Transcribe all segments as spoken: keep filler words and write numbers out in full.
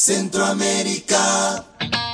Centroamérica.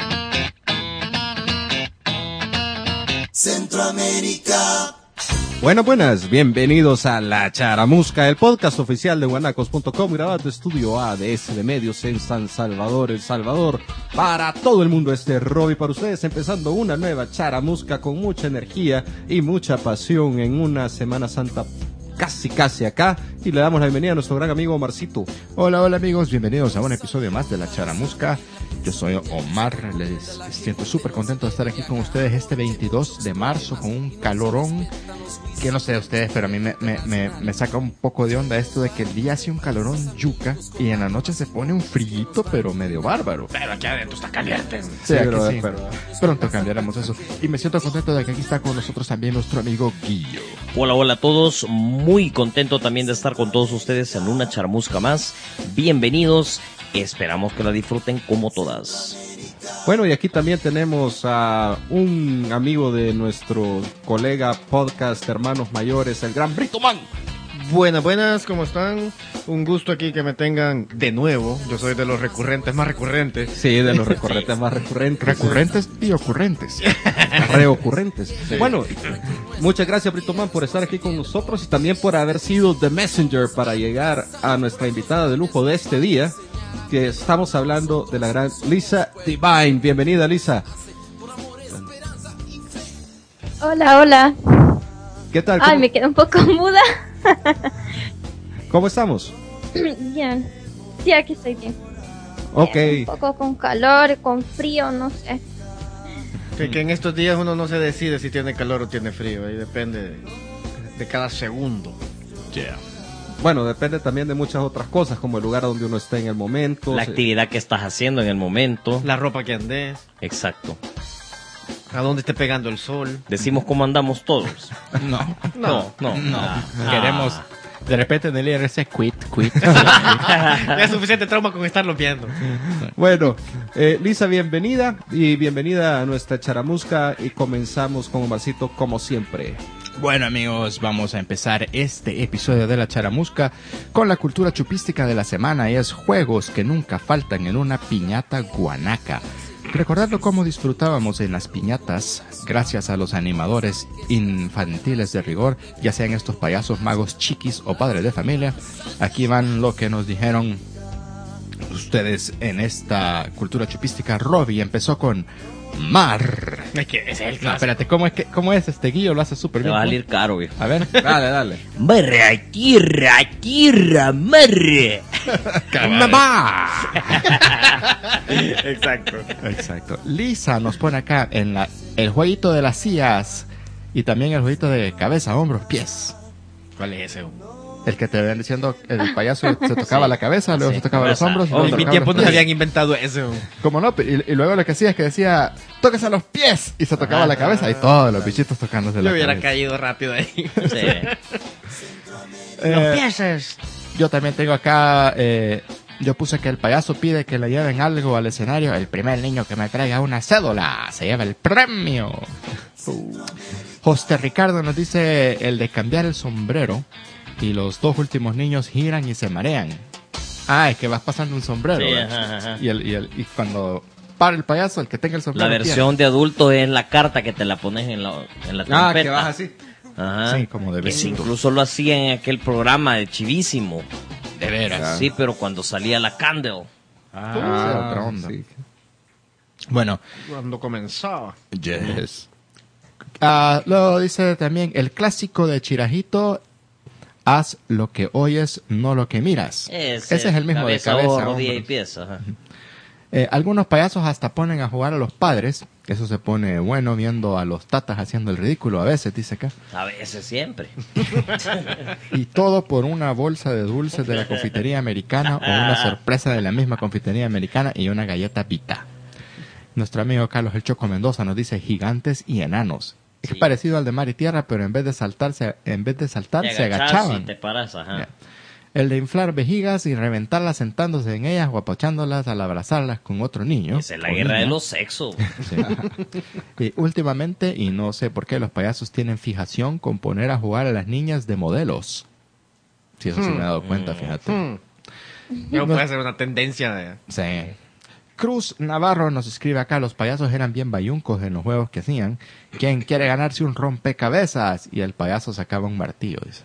Centroamérica. Buenas, buenas, bienvenidos a La Charamusca, el podcast oficial de guanacos punto com, grabado de Estudio A D S de Medios en San Salvador, El Salvador, para todo el mundo. Este Robbie para ustedes, empezando una nueva Charamusca con mucha energía y mucha pasión en una Semana Santa casi casi acá, y le damos la bienvenida a nuestro gran amigo Omarcito. Hola, hola amigos, bienvenidos a un episodio más de La Charamusca. Yo soy Omar, les siento súper contento de estar aquí con ustedes este veintidós de marzo con un calorón que no sé de ustedes, pero a mí me, me, me, me saca un poco de onda esto de que el día hace un calorón yuca y en la noche se pone un frillito, pero medio bárbaro. Pero aquí adentro está caliente. Sí, Sí, aquí pero, sí. pero- Pronto cambiaremos eso. Y me siento contento de que aquí está con nosotros también nuestro amigo Guillo. Hola, hola a todos, muy contento también de estar con todos ustedes en una charmusca más. Bienvenidos, esperamos que la disfruten como todas. Bueno, y aquí también tenemos a un amigo de nuestro colega podcast Hermanos Mayores, el gran Brito Man. Buenas, buenas, ¿cómo están? Un gusto aquí que me tengan de nuevo. Yo soy de los recurrentes más recurrentes. Sí, de los recurrentes más recurrentes. Recurrentes y ocurrentes. Reocurrentes. Bueno, muchas gracias Brito Man por estar aquí con nosotros y también por haber sido The Messenger para llegar a nuestra invitada de lujo de este día, que estamos hablando de la gran Lisa Divine. Bienvenida, Lisa. Hola, hola. ¿Qué tal? Ay, ¿Cómo, me quedé un poco muda. ¿Cómo estamos? Bien. Sí, aquí estoy bien. Ok. Un poco con calor, con frío, no sé. Que, que en estos días uno no se decide si tiene calor o tiene frío. Ahí depende de, de cada segundo. Yeah. Bueno, depende también de muchas otras cosas, como el lugar donde uno esté en el momento. La Sí. actividad que estás haciendo en el momento. La ropa que andes, Exacto. a dónde esté pegando el sol. Decimos cómo andamos todos. No, No, no. no. Ah. Queremos, de repente en el I R S, quit, quit. Ya es suficiente trauma con estarlo viendo. Bueno, eh, Lisa, bienvenida y bienvenida a nuestra charamusca y comenzamos con Omarcito como siempre. Bueno amigos, vamos a empezar este episodio de La Charamusca con la cultura chupística de la semana y es juegos que nunca faltan en una piñata guanaca. Recordando cómo disfrutábamos en las piñatas gracias a los animadores infantiles de rigor, ya sean estos payasos magos chiquis o padres de familia, aquí van lo que nos dijeron ustedes en esta cultura chupística. Robbie empezó con Mar. Es que ese es el No, clásico. espérate, ¿cómo es, que, cómo es este Guillo? Lo hace súper Te bien. va a ¿no? salir caro, güey. A ver. Dale, dale. Marra, tierra, tierra, marra. ¡Mamá! Exacto. Exacto. Lisa nos pone acá en la el jueguito de las sillas y también el jueguito de cabeza, hombros, pies. ¿Cuál es ese? El que te ven diciendo el payaso se tocaba Sí. la cabeza, luego Sí, se tocaba los cabeza, hombros. y Oh, luego en se mi tocaba tiempo los no pies. habían inventado eso. ¿Cómo no? Y, y luego lo que hacía es que decía, tóquese a los pies y se tocaba Ah, la cabeza y todos los bichitos tocándose Yo la hubiera cabeza. caído rápido ahí. Sí. Eh, piezas. Yo también tengo acá, eh, yo puse que el payaso pide que le lleven algo al escenario. El primer niño que me traiga una cédula se lleva el premio. José Ricardo nos dice el de cambiar el sombrero y los dos últimos niños giran y se marean. Ah, es que vas pasando un sombrero. Sí, ¿verdad? ajá, ajá. Y, el, y, el, y cuando para el payaso, el que tenga el sombrero. La versión de adulto es la carta que te la pones en la, en la trompeta. Ah, que vas así. Ajá. Sí, como de Que besito. incluso lo hacía en aquel programa de Chivísimo. De veras. Sí, pero cuando salía la Candle. Ah, esa era otra onda. sí. Bueno, Cuando comenzaba. yes. Ah, luego dice también el clásico de Chirajito, haz lo que oyes, no lo que miras. Ese es el mismo de cabeza. ojo, rodilla y hombros. pies. Ajá. Eh, algunos payasos hasta ponen a jugar a los padres. Eso se pone bueno viendo a los tatas haciendo el ridículo a veces, dice acá. A veces siempre. Y todo por una bolsa de dulces de la confitería americana o una sorpresa de la misma confitería americana y una galleta pita. Nuestro amigo Carlos El Choco Mendoza nos dice gigantes y enanos. Es Sí. parecido al de mar y tierra, pero en vez de saltarse, en vez de saltar, Te se agachas agachaban. y te paras, ajá. Ya. El de inflar vejigas y reventarlas sentándose en ellas o apochándolas al abrazarlas con otro niño. Esa es la o guerra de niña. los sexos. Sí. Y últimamente, y no sé por qué, los payasos tienen fijación con poner a jugar a las niñas de modelos. Sí, eso sí me he dado cuenta, fíjate. Hmm. Yo puede ser una tendencia de... Sí. Cruz Navarro nos escribe acá, los payasos eran bien bayuncos en los juegos que hacían. ¿Quién quiere ganarse un rompecabezas? Y el payaso sacaba un martillo, dice.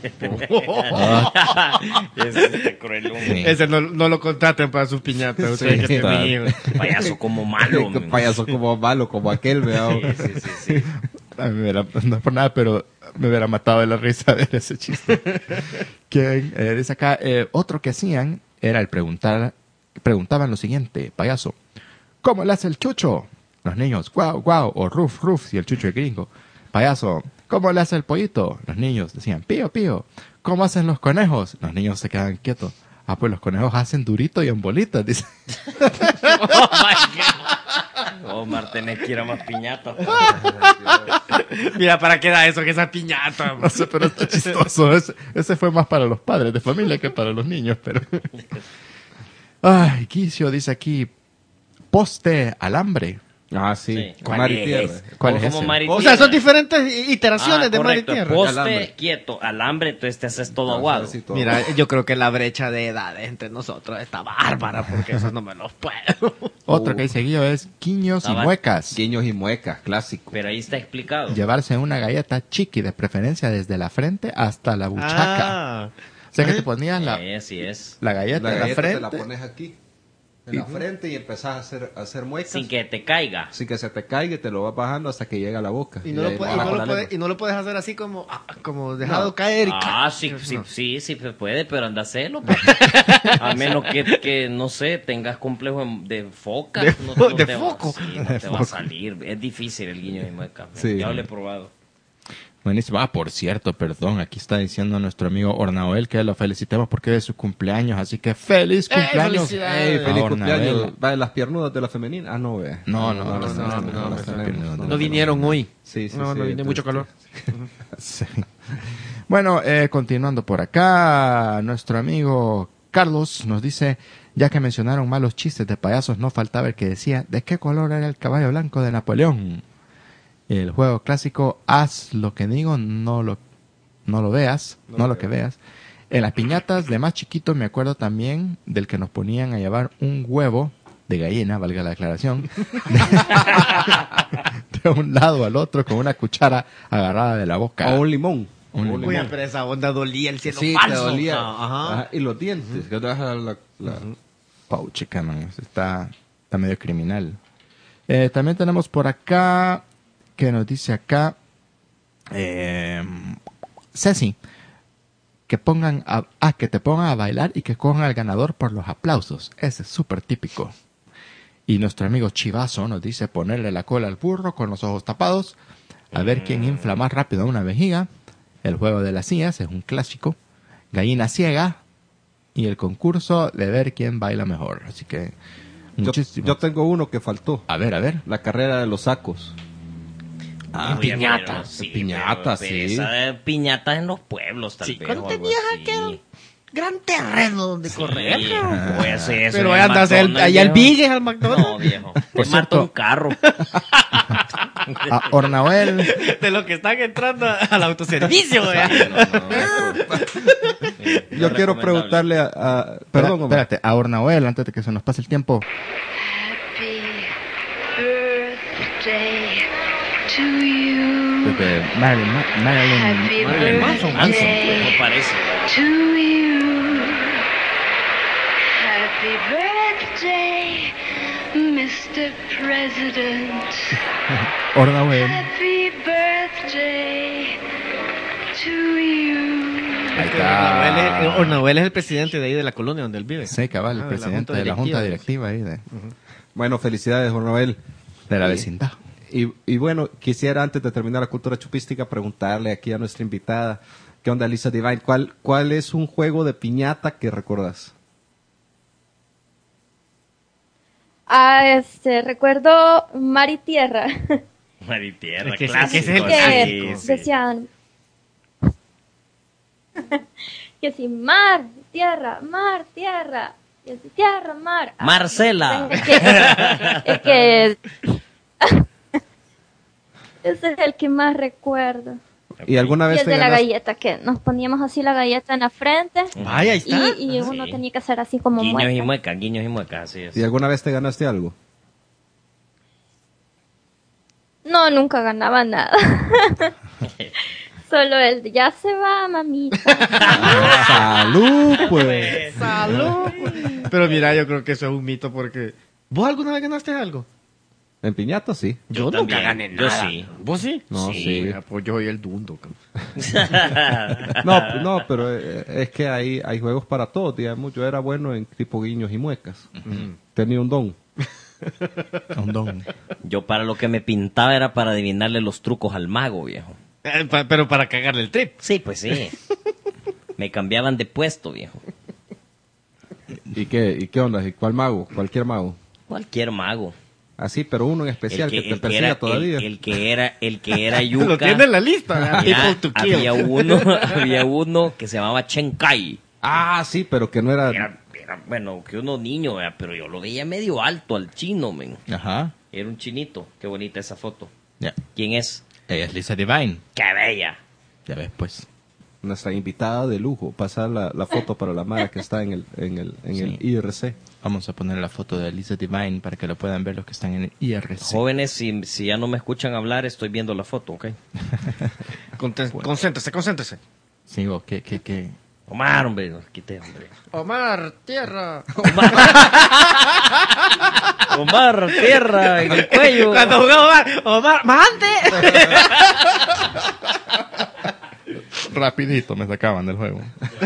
Ese está cruel, hombre. Sí. Ese no, no lo contraten para sus piñatas. Ustedes que está. tienen hijos. Payaso como malo. Qué men. payaso como malo, como aquel, vea. Sí, sí, sí, sí. A mí me hubiera, no es por nada, pero me hubiera matado de la risa ver ese chiste. ¿Quién? Eh, dice acá, eh, otro que hacían era el preguntar, preguntaban lo siguiente, payaso, ¿cómo le hace el chucho? Los niños, guau, guau, o ruf, ruf, si el chucho es gringo. Payaso, ¿cómo le hace el pollito? Los niños decían, pío, pío. ¿Cómo hacen los conejos? Los niños se quedan quietos. Ah, pues los conejos hacen durito y en bolitas, dice. Oh, my God. Omar, tenés que ir a más piñatas. Mira, ¿para qué da eso? Que esa piñata. No sé, pero está chistoso. Ese, ese fue más para los padres de familia que para los niños, pero... Ay, Quicio dice aquí, poste alambre. Ah, sí. Sí. Con ¿Cuál mar y es? tierra. ¿Cuál es Como ese? mar y O sea, son tierra. diferentes iteraciones Ah, de mar y correcto. tierra. Poste, Alambre. quieto, alambre, entonces te haces todo Ah, aguado. así todo. Mira, yo creo que la brecha de edades entre nosotros está bárbara, porque eso no me los puedo. Otro que dice Guillo es quiños y Estaba- muecas. Guiños y muecas, clásico. Pero ahí está explicado. Llevarse una galleta chiqui, de preferencia desde la frente hasta la buchaca. Ah, O sea que te ponías la, Sí, así es. la galleta La en la galleta te frente. la pones aquí, en la frente, y empezás a hacer, a hacer muecas. Sin que te caiga. Sin que se te caiga y te lo vas bajando hasta que llega a la boca. y no, ahí lo, puede- y, bajo no la lo puede- lengua. y no lo puedes hacer así como, ah, como dejado caer. Y Ah, ca- sí, sí, No. sí, sí se puede, pero anda a hacerlo. pues. A menos que, que, no sé, tengas complejo de foca. De no, fo- no de te va- foco. sí, no te va a salir. Es difícil el guiño de mueca. Sí. Ya lo he probado. Buenísimo. Ah, por cierto, perdón, aquí está diciendo nuestro amigo Ornaoel que lo felicitemos porque es su cumpleaños, así que feliz cumpleaños. felicidades! Ey, feliz a cumpleaños. Ornaoel. Va de las piernudas de la femenina. Ah, no, ve. No, no, no, no, las no, tenemos, no, no no, las no, tenemos. no, No vinieron hoy. Sí, sí, no, sí, no viene mucho calor. Sí. Bueno, eh, continuando por acá, nuestro amigo Carlos nos dice, ya que mencionaron malos chistes de payasos, no faltaba el que decía, ¿de qué color era el caballo blanco de Napoleón? El juego clásico, haz lo que digo, no lo, no lo veas, no, lo que veas. En las piñatas de más chiquito me acuerdo también del que nos ponían a llevar un huevo de gallina, valga la aclaración, de, de un lado al otro con una cuchara agarrada de la boca. O un limón. Un limón. Oye, pero esa onda dolía el cielo Sí, te falso. dolía. Ah, ajá. Ajá, y los dientes. Que te deja la, la- Pau, chica, man, eso está, está medio criminal. Eh, también tenemos por acá, que nos dice acá, eh, Ceci, que pongan a, ah, que te pongan a bailar y que cojan al ganador por los aplausos. Ese es súper típico. Y nuestro amigo Chivazo nos dice ponerle la cola al burro con los ojos tapados, a ver quién infla más rápido una vejiga. El juego de las sillas es un clásico. Gallina ciega. Y el concurso de ver quién baila mejor. Así que, Yo, muchísimo. yo tengo uno que faltó. A ver, a ver. La carrera de los sacos. Ah, piñata. Piñata, sí. Esa de piñata en los pueblos, tal Sí, vez. cuando o algo tenías así. aquel gran terreno donde correr. Sí, pues eso Pero en ahí el andas el- McDonald's, allá al viejo. Bigues, al McDonald's. No, viejo. Te Por mata cierto- un carro. A Ornaoel. De lo que están entrando al autoservicio, güey. Yo quiero preguntarle a... a- perdón, Omar. Espérate, a Ornaoel, antes de que se nos pase el tiempo. Happy birthday to you. Desde Marilyn, Ma- Marilyn, Happy Marilyn Manson, birthday no parece. to you. Happy birthday, mister President. Ornaoel. Happy birthday to you. Ahí Ornahuel está. es, Ornahuel es el presidente de ahí de la colonia donde él vive. Sí, cabal, el Ah, de la presidente junta de la junta directiva. directiva ahí de, Bueno, felicidades, Juan Noel. de la Sí. vecindad. Y, y bueno, quisiera antes de terminar la cultura chupística preguntarle aquí a nuestra invitada, ¿qué onda, Lisa Divine? ¿Cuál, cuál es un juego de piñata que recuerdas? Ah, este, recuerdo Mar y Tierra. Mar y tierra, Es que ese- clásico. ese es el que sí, sí. decían que si mar, tierra, mar, tierra, y así tierra, mar. Ah, Marcela. Es que, es que ese es el que más recuerdo. ¿Y alguna Y vez el te de la ganaste? galleta, que nos poníamos así la galleta en la frente Vaya, ahí está. y, y uno Sí. tenía que hacer así como Guiños y mueca. muecas, guiños y muecas, así es. ¿Y alguna vez te ganaste algo? No, nunca ganaba nada. Solo el de, ya se va, mamita. ¡Salud, pues! ¡Salud! Pero mira, yo creo que eso es un mito porque... ¿Vos alguna vez ganaste algo? En piñata, sí. Yo, Yo nunca también, gané yo nada. sí. ¿Vos sí? No, Sí. sí. Mira, pues yo soy el dundo. cabrón. No, no, pero eh, es que hay, hay juegos para todos, digamos. Yo era bueno en tipo guiños y muecas. Tenía un don. Un don. Yo para lo que me pintaba era para adivinarle los trucos al mago, viejo. Eh, pa- pero para cagarle el trip. Sí, pues sí. Me cambiaban de puesto, viejo. ¿Y qué, y qué onda? ¿Y cuál mago? Cualquier mago. Cualquier mago. Así, pero uno en especial que, te el persiga era, todavía. El, el que era, el que era yuca. Lo tiene en la lista. ¿verdad? Mira, People to kill. había uno, había uno que se llamaba Chen Kai. Ah, sí, pero que no era... Era, era, bueno, que uno niño, ¿verdad? Pero yo lo veía medio alto al chino, men. Ajá. Era un chinito. Qué bonita esa foto. Ya. ¿Quién es? Ella es Lisa Divine. ¡Qué bella! Ya ves, pues. Nuestra invitada de lujo. Pasar la, la foto para la Mara que está en el, en el, en el Sí. I R C. Vamos a poner la foto de Lisa Divine para que lo puedan ver los que están en el I R C. Jóvenes, si, si ya no me escuchan hablar, estoy viendo la foto, ¿ok? Conte- Concéntrese, concéntrese. Sí, o qué, qué, qué. Omar, hombre, nos quité, hombre. Omar, tierra. Omar, tierra en el cuello. Cuando jugaba Omar, Omar, ¡mande! Rapidito me sacaban del juego.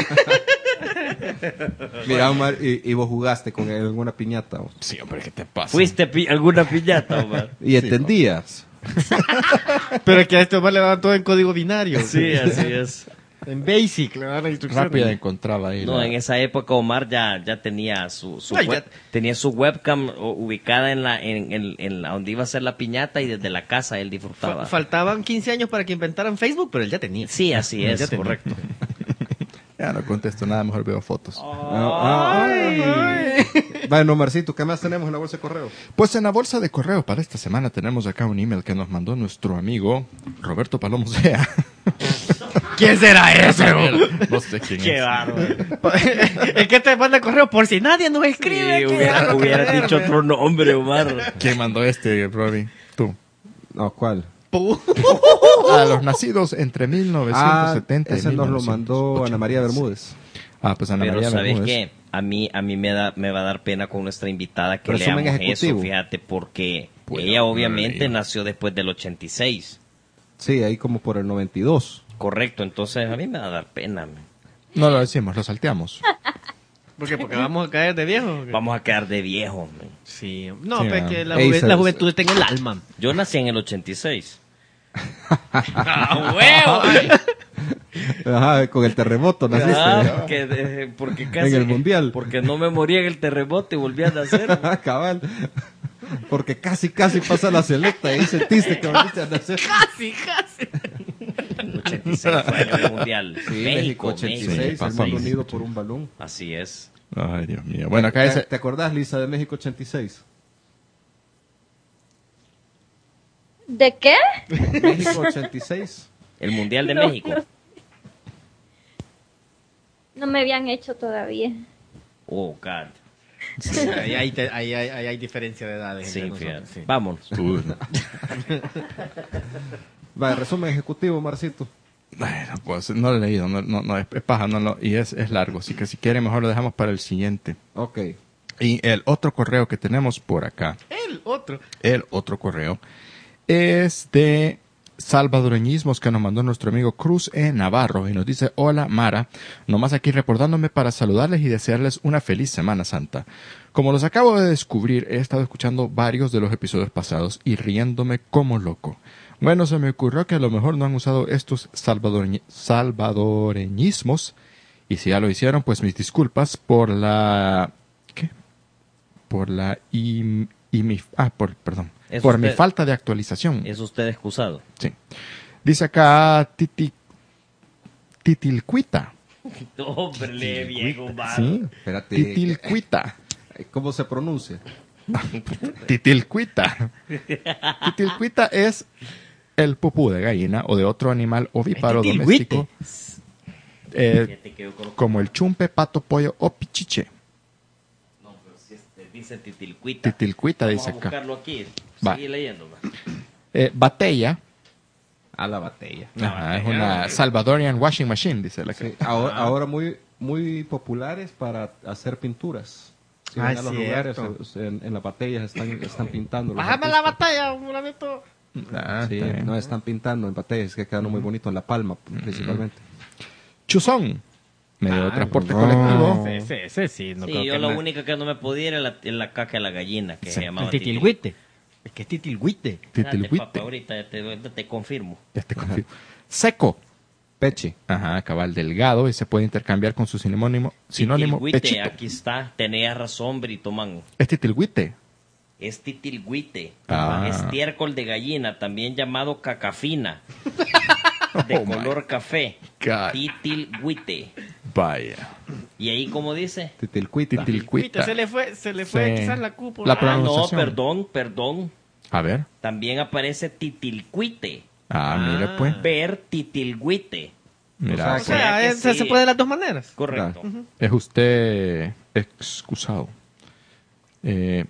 Mira, Omar, y, y vos jugaste con alguna piñata. ¿O? Sí, hombre, ¿qué te pasa? ¿Fuiste pi- alguna piñata, Omar? Y entendías. Pero es que a este Omar le daban todo en código binario. Sí, así es. En Basic le daban las instrucciones. Rápida encontraba ahí. No, la- en esa época Omar ya, ya tenía su, su Ay, web- ya- tenía su webcam o- ubicada en la, en, en- en la donde iba a ser la piñata y desde la casa él disfrutaba. Fa- faltaban quince años para que inventaran Facebook, pero él ya tenía. Sí, así es, Ya tenía. correcto. Ya no contesto nada, mejor veo fotos. Ah, ay. Bueno, Marcito, ¿qué más tenemos en la bolsa de correo? Pues en la bolsa de correo para esta semana tenemos acá un email que nos mandó nuestro amigo Roberto Palomo Sea. ¿Quién será ese? bo? No sé quién Qué es. bárbaro. Es que te manda correo por si nadie nos escribe. Sí, que hubiera, algo que hubiera ver, dicho ve. otro nombre, Omar. ¿Quién mandó este, Robbie? Tú. No, ¿cuál? Pu- A los nacidos entre mil novecientos setenta ah, y ese nos lo mil novecientos mandó ochenta. Ana María Bermúdez. Ah, pues Ana Pero María ¿sabes Bermúdez. qué? A mí, a mí me, da, me va a dar pena con nuestra invitada que Resumen leamos ejecutivo. eso, fíjate, porque Bueno, ella no lo he obviamente leído. nació después del ochenta y seis. Sí, ahí como por el noventa y dos. Correcto, entonces a mí me va a dar pena. man. No lo decimos, lo salteamos. ¿Por qué? Porque vamos a caer de viejo. Vamos a quedar de viejos. man. Sí. No, Sí, pues man. que la, Ey, juve- se- la juventud está en el alma. Yo nací en el ochenta y seis. ¡Ah, huevo! Ajá, con el terremoto naciste. Ah, que de- porque casi, En el mundial. Porque no me morí en el terremoto y volví a nacer. Ah, cabal. Porque casi, casi pasa la selecta y ahí sentiste que volviste a nacer. Casi, casi. ochenta y seis fue año del mundial. Sí, México, México ochenta y México. seis, Sí, el pasó mundo ahí. unido por un balón. Así es. Ay, Dios mío. Bueno, acá ¿Te, dice... ¿Te acordás, Lisa, de México ochenta y seis? ¿De qué? México ochenta y seis. El mundial de No, México. no. No me habían hecho todavía. Oh, God. Ahí hay, te- ahí hay, ahí hay diferencia de edades. Sí, entre fíjate. nosotros, sí. Vamos. Va, resumen ejecutivo, Marcito. Bueno, pues no lo he leído, no, no, no, es, es paja, no lo- y es, es largo, así que si quieren mejor lo dejamos para el siguiente. Ok. Y el otro correo que tenemos por acá, El otro. el otro correo, es de salvadoreñismos que nos mandó nuestro amigo Cruz E. Navarro y nos dice: hola Mara, nomás aquí reportándome para saludarles y desearles una feliz Semana Santa. Como los acabo de descubrir, he estado escuchando varios de los episodios pasados y riéndome como loco. Bueno, se me ocurrió que a lo mejor no han usado estos salvadoreñi- salvadoreñismos y si ya lo hicieron, pues mis disculpas por la... ¿qué? Por la... y, y mi, ah, por, perdón. Es Por mi usted- falta de actualización. Es usted excusado. Sí. Dice acá Titi, Titilcuita. Hombre, lee bien, Omar. Sí. Espérate. Titilcuita. ¿Cómo se pronuncia? Titilcuita. Titilcuita es el pupú de gallina o de otro animal ovíparo Este doméstico, eh, Fíjate que yo conozco- como el chumpe, pato, pollo o pichiche. No, pero si este dice titilcuita. Titilcuita Vamos dice a acá. buscarlo aquí. Va. Sigue leyendo. va. Eh, batella, A la batalla. ajá, es una Salvadorian washing machine, dice la que. Sí, ahora, ahora muy, muy populares para hacer pinturas. Si Ah, van es a los lugares, cierto. se- en, en las batallas están, están pintando. los Bájame la artistas. batalla, fulanito. Ah, Sí, está bien. no están pintando en batallas, que quedan muy bonito en La Palma, principalmente. Chuzón, medio de Ah, transporte no. colectivo. Ese, ese sí, no sí, creo yo que la na- única que no me pudiera es la, es la caca de la gallina, que Sí. se llamaba El titilhuite. Es que es titilhuite. Espérate, papá, Titilhuite. ahorita ya te, ahorita te confirmo. Ya te confirmo. Seco, Peche. ajá, cabal delgado y se puede intercambiar con su sinónimo, sinónimo Titilhuite, pechito. aquí está. Tenías razón, Britoman. Es titilhuite. Es titilhuite. Ah. Estiércol de gallina, también llamado cacafina. De Oh, my color café. God. Titilhuite. Vaya. ¿Y ahí cómo dice? Titilcuita. Titilcuita. Se le fue, se le fue Sí. quizás la cúpula. La Ah, no, pronunciación. perdón, perdón. A ver. También aparece titilcuite. Ah, Ah. mira pues. Ver titilhuite. Mira, O O pues, sea, que es- se, sí. se puede de las dos maneras. Correcto. Claro. es usted excusado. Eh,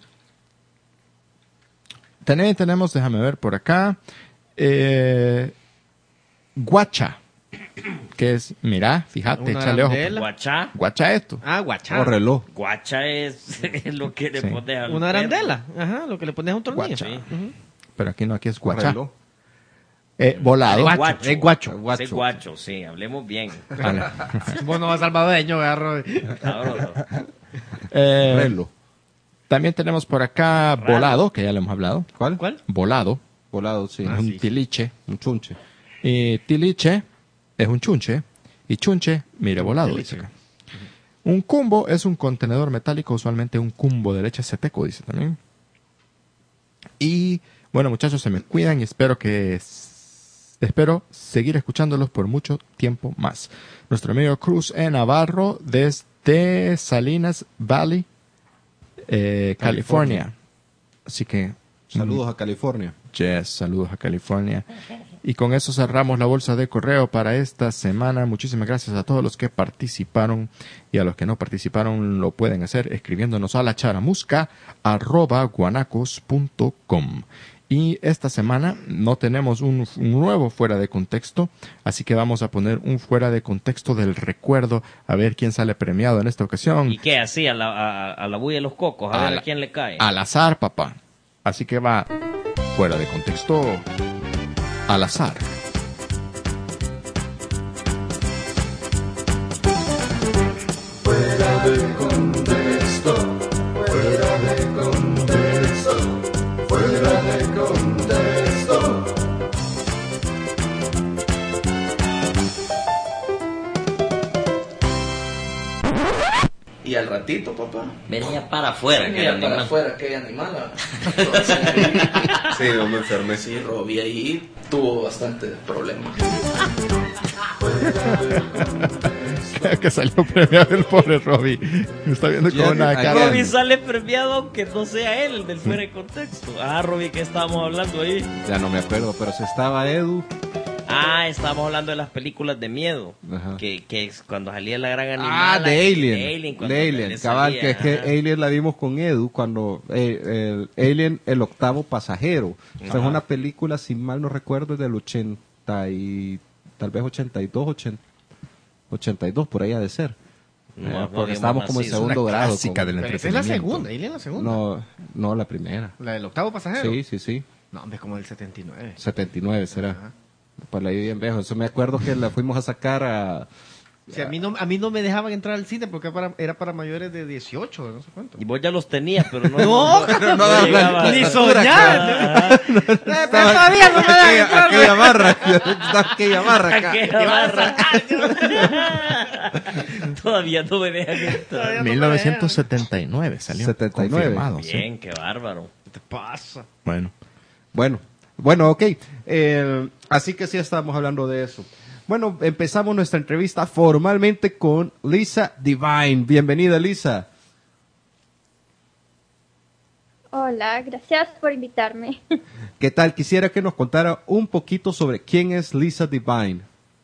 también tenemos, déjame ver por acá, eh, guacha, que es, mira, fíjate, Una échale ojo. arandela. Guachá. Guacha esto. Ah, guachá. O reloj. Guacha es lo que le Sí. pones al Una perro. arandela. Ajá, lo que le pones a un tornillo. Guacha. Sí. Ujú. Pero aquí no, aquí es O guacha. reloj. Eh, volado. Guacho, Guacho. es guacho. Sí, Guacho. guacho, sí, hablemos bien. Vale. Vos no vas salvadoreño, agarro. Sabroso. Eh, Reloj. también tenemos por acá Raro. volado, que ya lo hemos hablado. ¿Cuál? ¿Cuál? Volado, Volado, sí. Ah, un sí. tiliche. Un chunche. Y tiliche es un chunche. Y chunche, mire, volado. tiliche. Dice acá. Un cumbo es un contenedor metálico, usualmente un cumbo de leche seteco, dice también. Y bueno, muchachos, se me cuidan y espero que espero seguir escuchándolos por mucho tiempo más. Nuestro amigo Cruz E. Navarro desde Salinas Valley, eh, California. Así que Saludos a California. yes, saludos a California. Y con eso cerramos la bolsa de correo para esta semana. Muchísimas gracias a todos los que participaron y a los que no participaron lo pueden hacer escribiéndonos a la charamusca arroba guanacos punto com. Y esta semana no tenemos un, un nuevo fuera de contexto, así que vamos a poner un fuera de contexto del recuerdo a ver quién sale premiado en esta ocasión. ¿Y qué? Así, a la, a, a la bulla de los cocos, a, A ver la- a quién le cae. Al azar, papá. Así que va fuera de contexto al azar. Y al ratito, papá. Venía para afuera, que Mira era para animal. afuera aquella animal. Sí, yo me enfermé. Sí, Robbie ahí tuvo bastantes problemas. Creo que salió premiado el pobre Robbie. Me está viendo con Ya, una again. cara. Robbie sale premiado aunque no sea él el del fuera de contexto. Ah, Robbie, ¿qué estábamos hablando ahí? Ya no me acuerdo, pero si estaba Edu. Ah, estábamos hablando de las películas de miedo. Ajá. Que, que es cuando salía la gran animal. Ah, de Alien. De Alien, cuando De Alien, le cabal, salía, que es que ajá. Alien la vimos con Edu cuando eh, el Alien, el octavo pasajero. Esta es Ajá. una película, si mal no recuerdo, es del ochenta y tal vez ochenta y dos, ochenta, ochenta y dos, por ahí ha de ser. No, Eh, no porque habíamos estábamos como en nacido. segundo Una grado. clásica con- del Pero esa es la entretenimiento. segunda, Alien la segunda. No, no, la primera. La del octavo pasajero. Sí, sí, sí. No, hombre, es como del setenta y nueve. setenta y nueve será. Ajá. Para la vi bien viejo. Eso me acuerdo que la fuimos a sacar a... Sí, a, mí no, a mí no me dejaban entrar al cine porque era para, era para mayores de dieciocho, no sé cuánto. Y vos ya los tenías, pero no. No, no, no, llegaba. ni la soñar. Ah, Eh, todavía no me dejan aquella, entrar. aquella barra. Estaba aquella barra acá. aquella barra. Todavía no me dejan entrar. Todavía no me mil novecientos setenta y nueve salió. setenta y nueve. Confirmado, sí. Bien, qué bárbaro. ¿Qué te pasa? Bueno. Bueno, bueno, ok. Eh, así que sí estamos hablando de eso. Bueno, empezamos nuestra entrevista formalmente con Lisa Divine. Bienvenida, Lisa. Hola, gracias por invitarme. ¿Qué tal? Quisiera que nos contara un poquito sobre quién es Lisa Divine.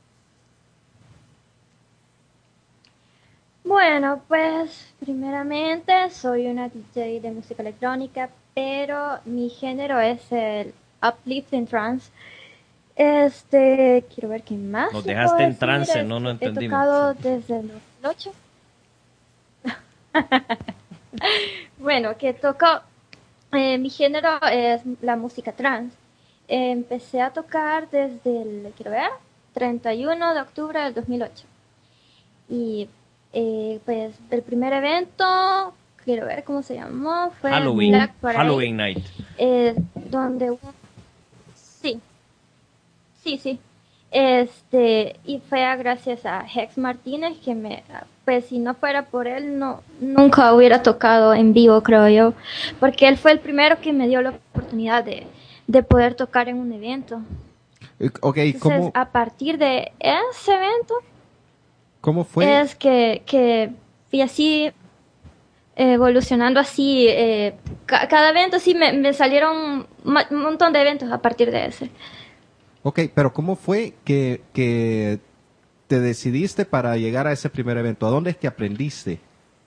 Bueno, pues primeramente soy una D J de música electrónica, pero mi género es el uplifting trance. Este, quiero ver qué más. Nos se dejaste puede en decir. trance, Es- no, no He entendimos. tocado desde los ocho. Bueno, que toco, eh, mi género es la música trance. Eh, empecé a tocar desde el, quiero ver, treinta y uno de octubre del dos mil ocho. Y eh, pues el primer evento, quiero ver cómo se llamó, fue Halloween, Black Parade, Halloween Night. eh, donde hubo- sí, sí, sí. Este, y fue a gracias a Hex Martínez que me, pues si no fuera por él, no, nunca hubiera tocado en vivo, creo yo, porque él fue el primero que me dio la oportunidad de, de poder tocar en un evento. Eh, Ok, Entonces, ¿cómo, a partir de ese evento, cómo fue? es que, que fui así, eh, evolucionando así, eh, ca- cada evento sí me, me salieron ma- un montón de eventos a partir de ese. Ok, pero ¿cómo fue que, que te decidiste para llegar a ese primer evento? ¿A dónde es que aprendiste?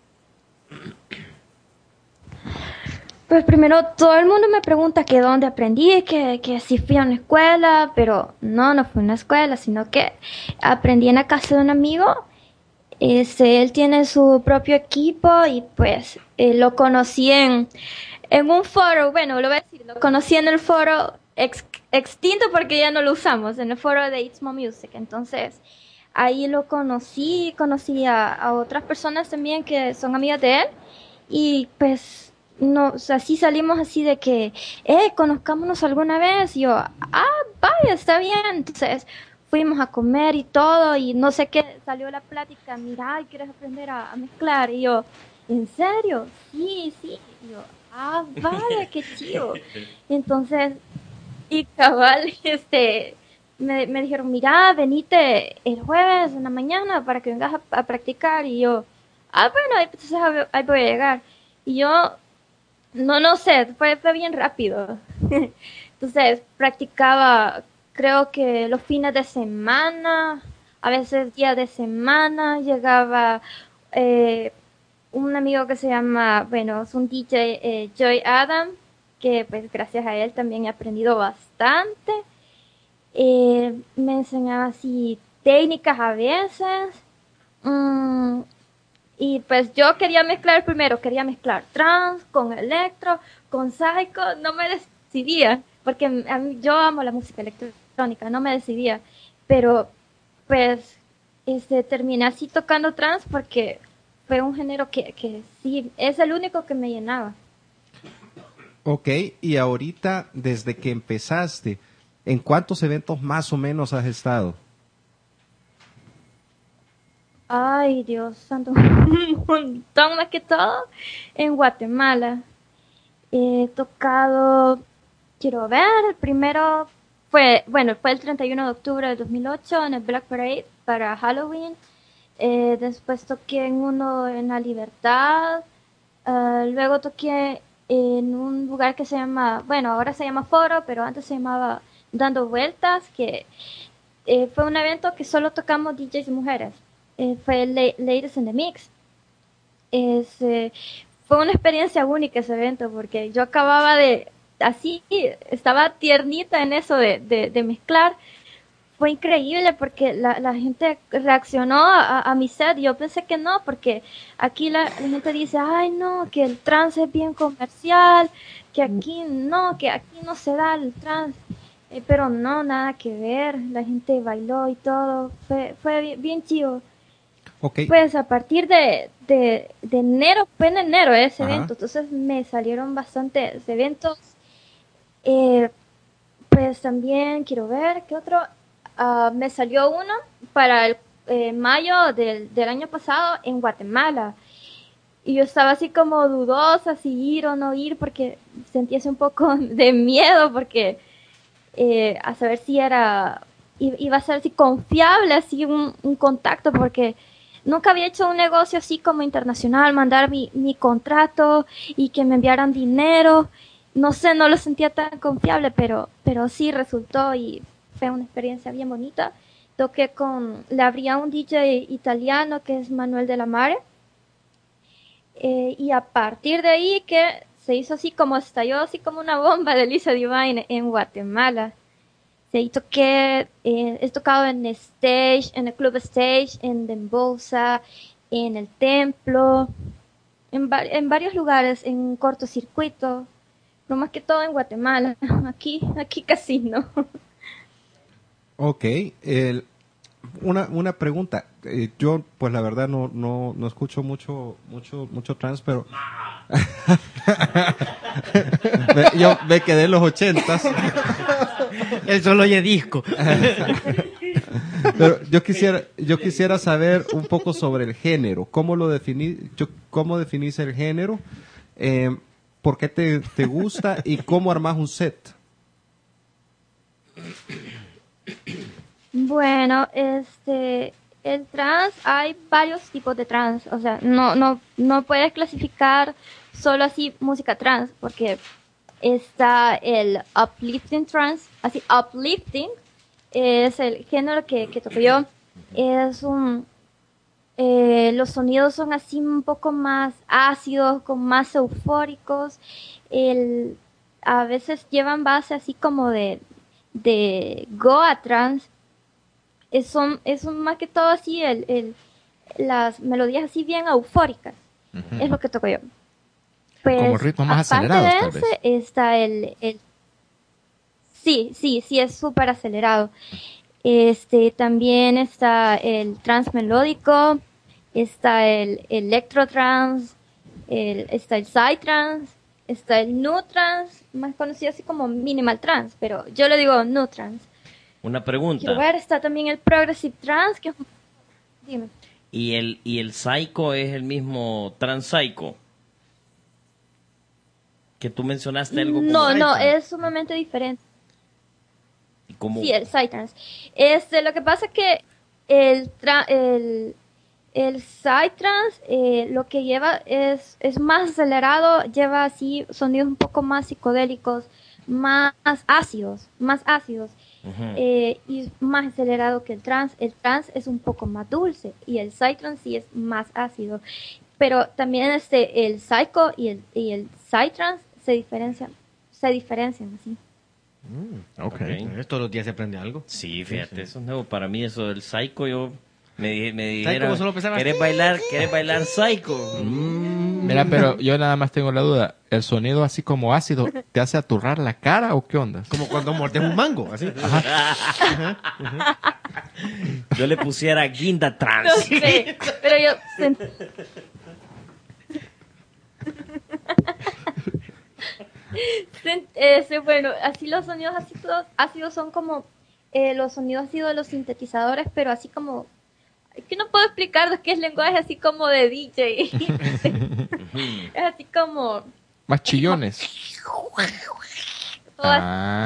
Pues primero todo el mundo me pregunta que dónde aprendí, que, que si fui a una escuela, pero no, no fue una escuela, sino que aprendí en la casa de un amigo. Este, él tiene su propio equipo y pues eh, lo conocí en, en un foro, bueno, lo voy a decir, lo conocí en el foro ex- extinto porque ya no lo usamos, en el foro de It's More Music. Entonces ahí lo conocí, conocí a, a otras personas también que son amigas de él y pues no, o sea, sí salimos así de que, eh, conozcámonos alguna vez. Y yo, ah, vaya, está bien. Entonces fuimos a comer y todo, y no sé qué, salió la plática, mira, ¿quieres aprender a, a mezclar? Y yo, ¿en serio? Sí, sí. Y yo, ah, vaya, qué chido. Entonces, y cabal, este, me, me dijeron, mira, venite el jueves en la mañana para que vengas a, a practicar. Y yo, ah, bueno, ahí, entonces ahí ahí voy a llegar. Y yo, no, no sé, fue, fue bien rápido. Entonces, practicaba, creo que los fines de semana, a veces días de semana, llegaba eh, un amigo que se llama, bueno, es un D J, eh, Joy Adam, que pues gracias a él también he aprendido bastante. Eh, me enseñaba así técnicas a veces. Mm, y pues yo quería mezclar primero, quería mezclar trance con electro, con psycho, no me decidía, porque a mí, yo amo la música electrónica, no me decidía, pero pues este, terminé así tocando trance porque fue un género que, que sí, es el único que me llenaba. Ok, y ahorita, desde que empezaste, ¿en cuántos eventos más o menos has estado? Ay, Dios santo, un montón más que todo en Guatemala. He tocado, quiero ver, el primero fue, bueno, fue el treinta y uno de octubre del dos mil ocho en el Black Parade para Halloween. Eh, después toqué en uno en La Libertad. Ah, luego toqué en un lugar que se llama, bueno, ahora se llama Foro, pero antes se llamaba Dando Vueltas, que eh, fue un evento que solo tocamos D Js y mujeres. Eh, fue La- Ladies in the Mix. Es, eh, fue una experiencia única ese evento porque yo acababa de, así, estaba tiernita en eso de, de, de mezclar. Fue increíble porque la, la gente reaccionó a, a mi set. Yo pensé que no, porque aquí la, la gente dice, ay no, que el trance es bien comercial, que aquí no, que aquí no se da el trance. Eh, pero no, nada que ver. La gente bailó y todo. Fue, fue bien, bien chido. Ok, Pues a partir de, de, de enero, fue en enero ese Ajá. evento, entonces me salieron bastantes eventos. Eh, pues también quiero ver qué otro. Ah, me salió uno para el eh, mayo del, del año pasado en Guatemala. Y yo estaba así como dudosa si ir o no ir porque sentía ese un poco de miedo porque eh, a saber si era, i- iba a ser así confiable, así un, un contacto porque nunca había hecho un negocio así como internacional, mandar mi, mi contrato y que me enviaran dinero. No sé, no lo sentía tan confiable, pero, pero sí resultó y fue una experiencia bien bonita. Toqué con, le abría un D J italiano que es Manuel de la Mare. Eh, y a partir de ahí que se hizo así como estalló así como una bomba de Lisa Divine en Guatemala. Sí, toqué, eh, he tocado en Stage, en el Club Stage, en Dembolsa, en el Templo, en, va- en varios lugares, en cortocircuito, no más que todo en Guatemala. Aquí, aquí casi no. Ok, el- una, una pregunta. Eh, yo, pues la verdad, no, no, no escucho mucho, mucho, mucho trans, pero me- yo me quedé en los ochentas. Él solo oye disco. Pero yo quisiera, yo quisiera saber un poco sobre el género. ¿Cómo lo definís? Yo, ¿cómo definís el género? Eh, ¿Por qué te, te gusta? ¿Y cómo armás un set? Bueno, este, el trans, hay varios tipos de trans, o sea, no, no, no puedes clasificar solo así música trans, porque está el uplifting trans, así uplifting es el género que, que toco yo, es un, eh, los sonidos son así un poco más ácidos, como más eufóricos, el, a veces llevan base así como de, de Goa trance, es, son, es un- más que todo así el, el, las melodías así bien eufóricas, es lo que toco yo. Pues, Como ritmos más aparte acelerados, de tal ese, vez. está el, el sí, sí, sí, es súper acelerado. Este, también está el trance melódico, está el electro trance, el, está el psytrance, está el nu trance, más conocido así como minimal trance, pero yo le digo nu trance. Una Quiero pregunta. ver, está también el progressive trance, que es un- dime. ¿Y el, y el psycho es el mismo transpsycho? Que tú mencionaste algo como... No, no, Psytrance. es sumamente diferente. como Sí, el psytrance. Este, lo que pasa es que el tra- el, el psytrance eh, lo que lleva es, es más acelerado, lleva así sonidos un poco más psicodélicos, más ácidos, más ácidos. Ujú. eh, y es más acelerado que el trance. El trance es un poco más dulce y el psytrance sí es más ácido. Pero también este, el psycho y el, y el psytrance se diferencian, se diferencian así. Ok. Ok. Eh, Todos los días se aprende algo. Sí, fíjate, eso es nuevo para mí, eso del psycho, yo me, di- me Psycho, dijera, vos solo pensabas, ¿querés bailar, querés bailar psycho? Mira, pero yo nada más tengo la duda. ¿El sonido así como ácido te hace aturrar la cara o qué onda? Como cuando mordes un mango, así. Yo le pusiera guinda No trans. sé, pero yo sent- Sent- eh, sí, bueno, así los sonidos ácidos, ácidos son como eh, los sonidos ácidos de los sintetizadores, pero así como es que no puedo explicar qué es lenguaje así como de D J. Es así como Más chillones. todas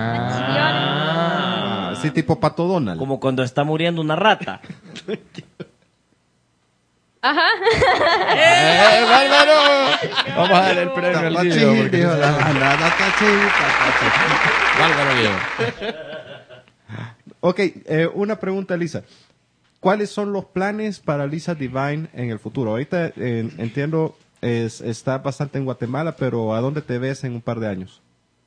Ah, así tipo Pato Donald. Como cuando está muriendo una rata. Ajá. ¡Eh, bárbaro! Vamos a darle el premio al Tapachi, Diego, porque dijo no la sabe. banda, tapachi, tapachi. Bárbaro, Diego. Ok, eh, una pregunta, Lisa. ¿Cuáles son los planes para Lisa Divine en el futuro? Ahorita eh, entiendo, es, está bastante en Guatemala, pero ¿a dónde te ves en un par de años?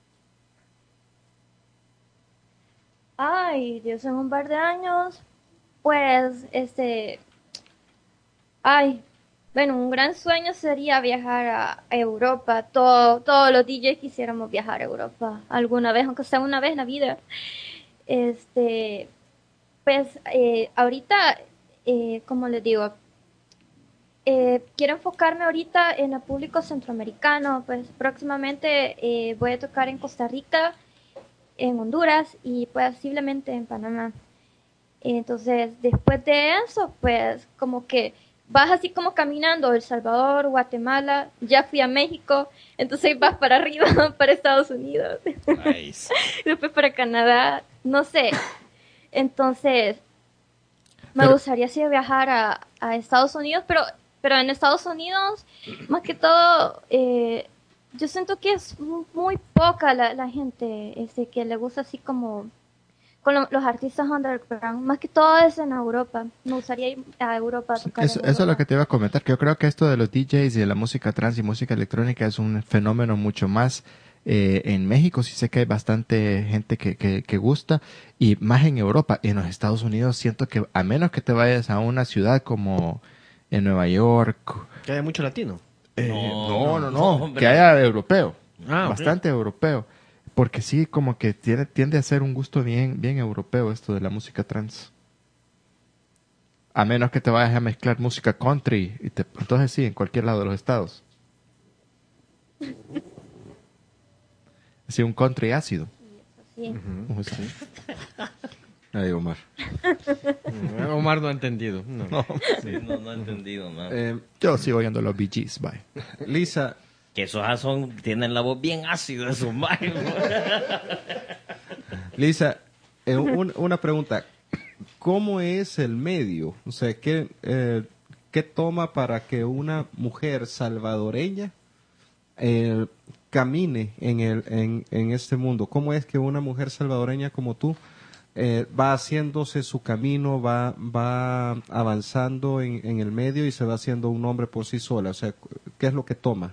Ay, Dios, en un par de años, pues, este, ay, bueno, un gran sueño sería viajar a Europa. Todo, todos los D Js quisiéramos viajar a Europa alguna vez, aunque sea una vez en la vida. Este, pues, eh, ahorita, eh, como les digo, eh, quiero enfocarme ahorita en el público centroamericano. Pues, próximamente eh, voy a tocar en Costa Rica, en Honduras y posiblemente en Panamá. Entonces, después de eso, pues como que vas así como caminando El Salvador, Guatemala, ya fui a México, entonces vas para arriba, para Estados Unidos, Nice. después para Canadá, no sé. Entonces, Me Pero- gustaría sí viajar a, a Estados Unidos, pero, pero en Estados Unidos, más que todo, eh, yo siento que es mu- muy poca la, la gente este, que le gusta así como con lo- los artistas underground. Más que todo es en Europa. Me gustaría ir a Europa a tocar Eso, en eso es lo Europa. que te iba a comentar, que yo creo que esto de los D Js y de la música trans y música electrónica es un fenómeno mucho más eh, en México. Sí sé que hay bastante gente que, que, que gusta, y más en Europa. Y en los Estados Unidos siento que a menos que te vayas a una ciudad como en Nueva York, Que hay mucho latino. eh, No, no, no, no, no, hombre. que haya europeo, Ah, ok. bastante europeo. Porque sí, como que tiene, tiende a ser un gusto bien, bien europeo esto de la música trans. A menos que te vayas a mezclar música country, y te, entonces sí, en cualquier lado de los estados. Sí, un country ácido. Sí. Ujú, sí. Ahí, Omar. Mm, Omar no ha entendido. No. Sí, no, no he entendido nada. Eh, Yo sigo oyendo los Bee Gees, bye. Lisa, Que esos ah, son, tienen la voz bien ácida, esos mayos. Lisa, eh, un- una pregunta. ¿Cómo es el medio? O sea, ¿qué, eh, qué toma para que una mujer salvadoreña eh, camine en, el, en, en este mundo? ¿Cómo es que una mujer salvadoreña como tú eh, va haciéndose su camino, va, va avanzando en, en el medio y se va haciendo un hombre por sí sola? O sea, ¿qué es lo que toma?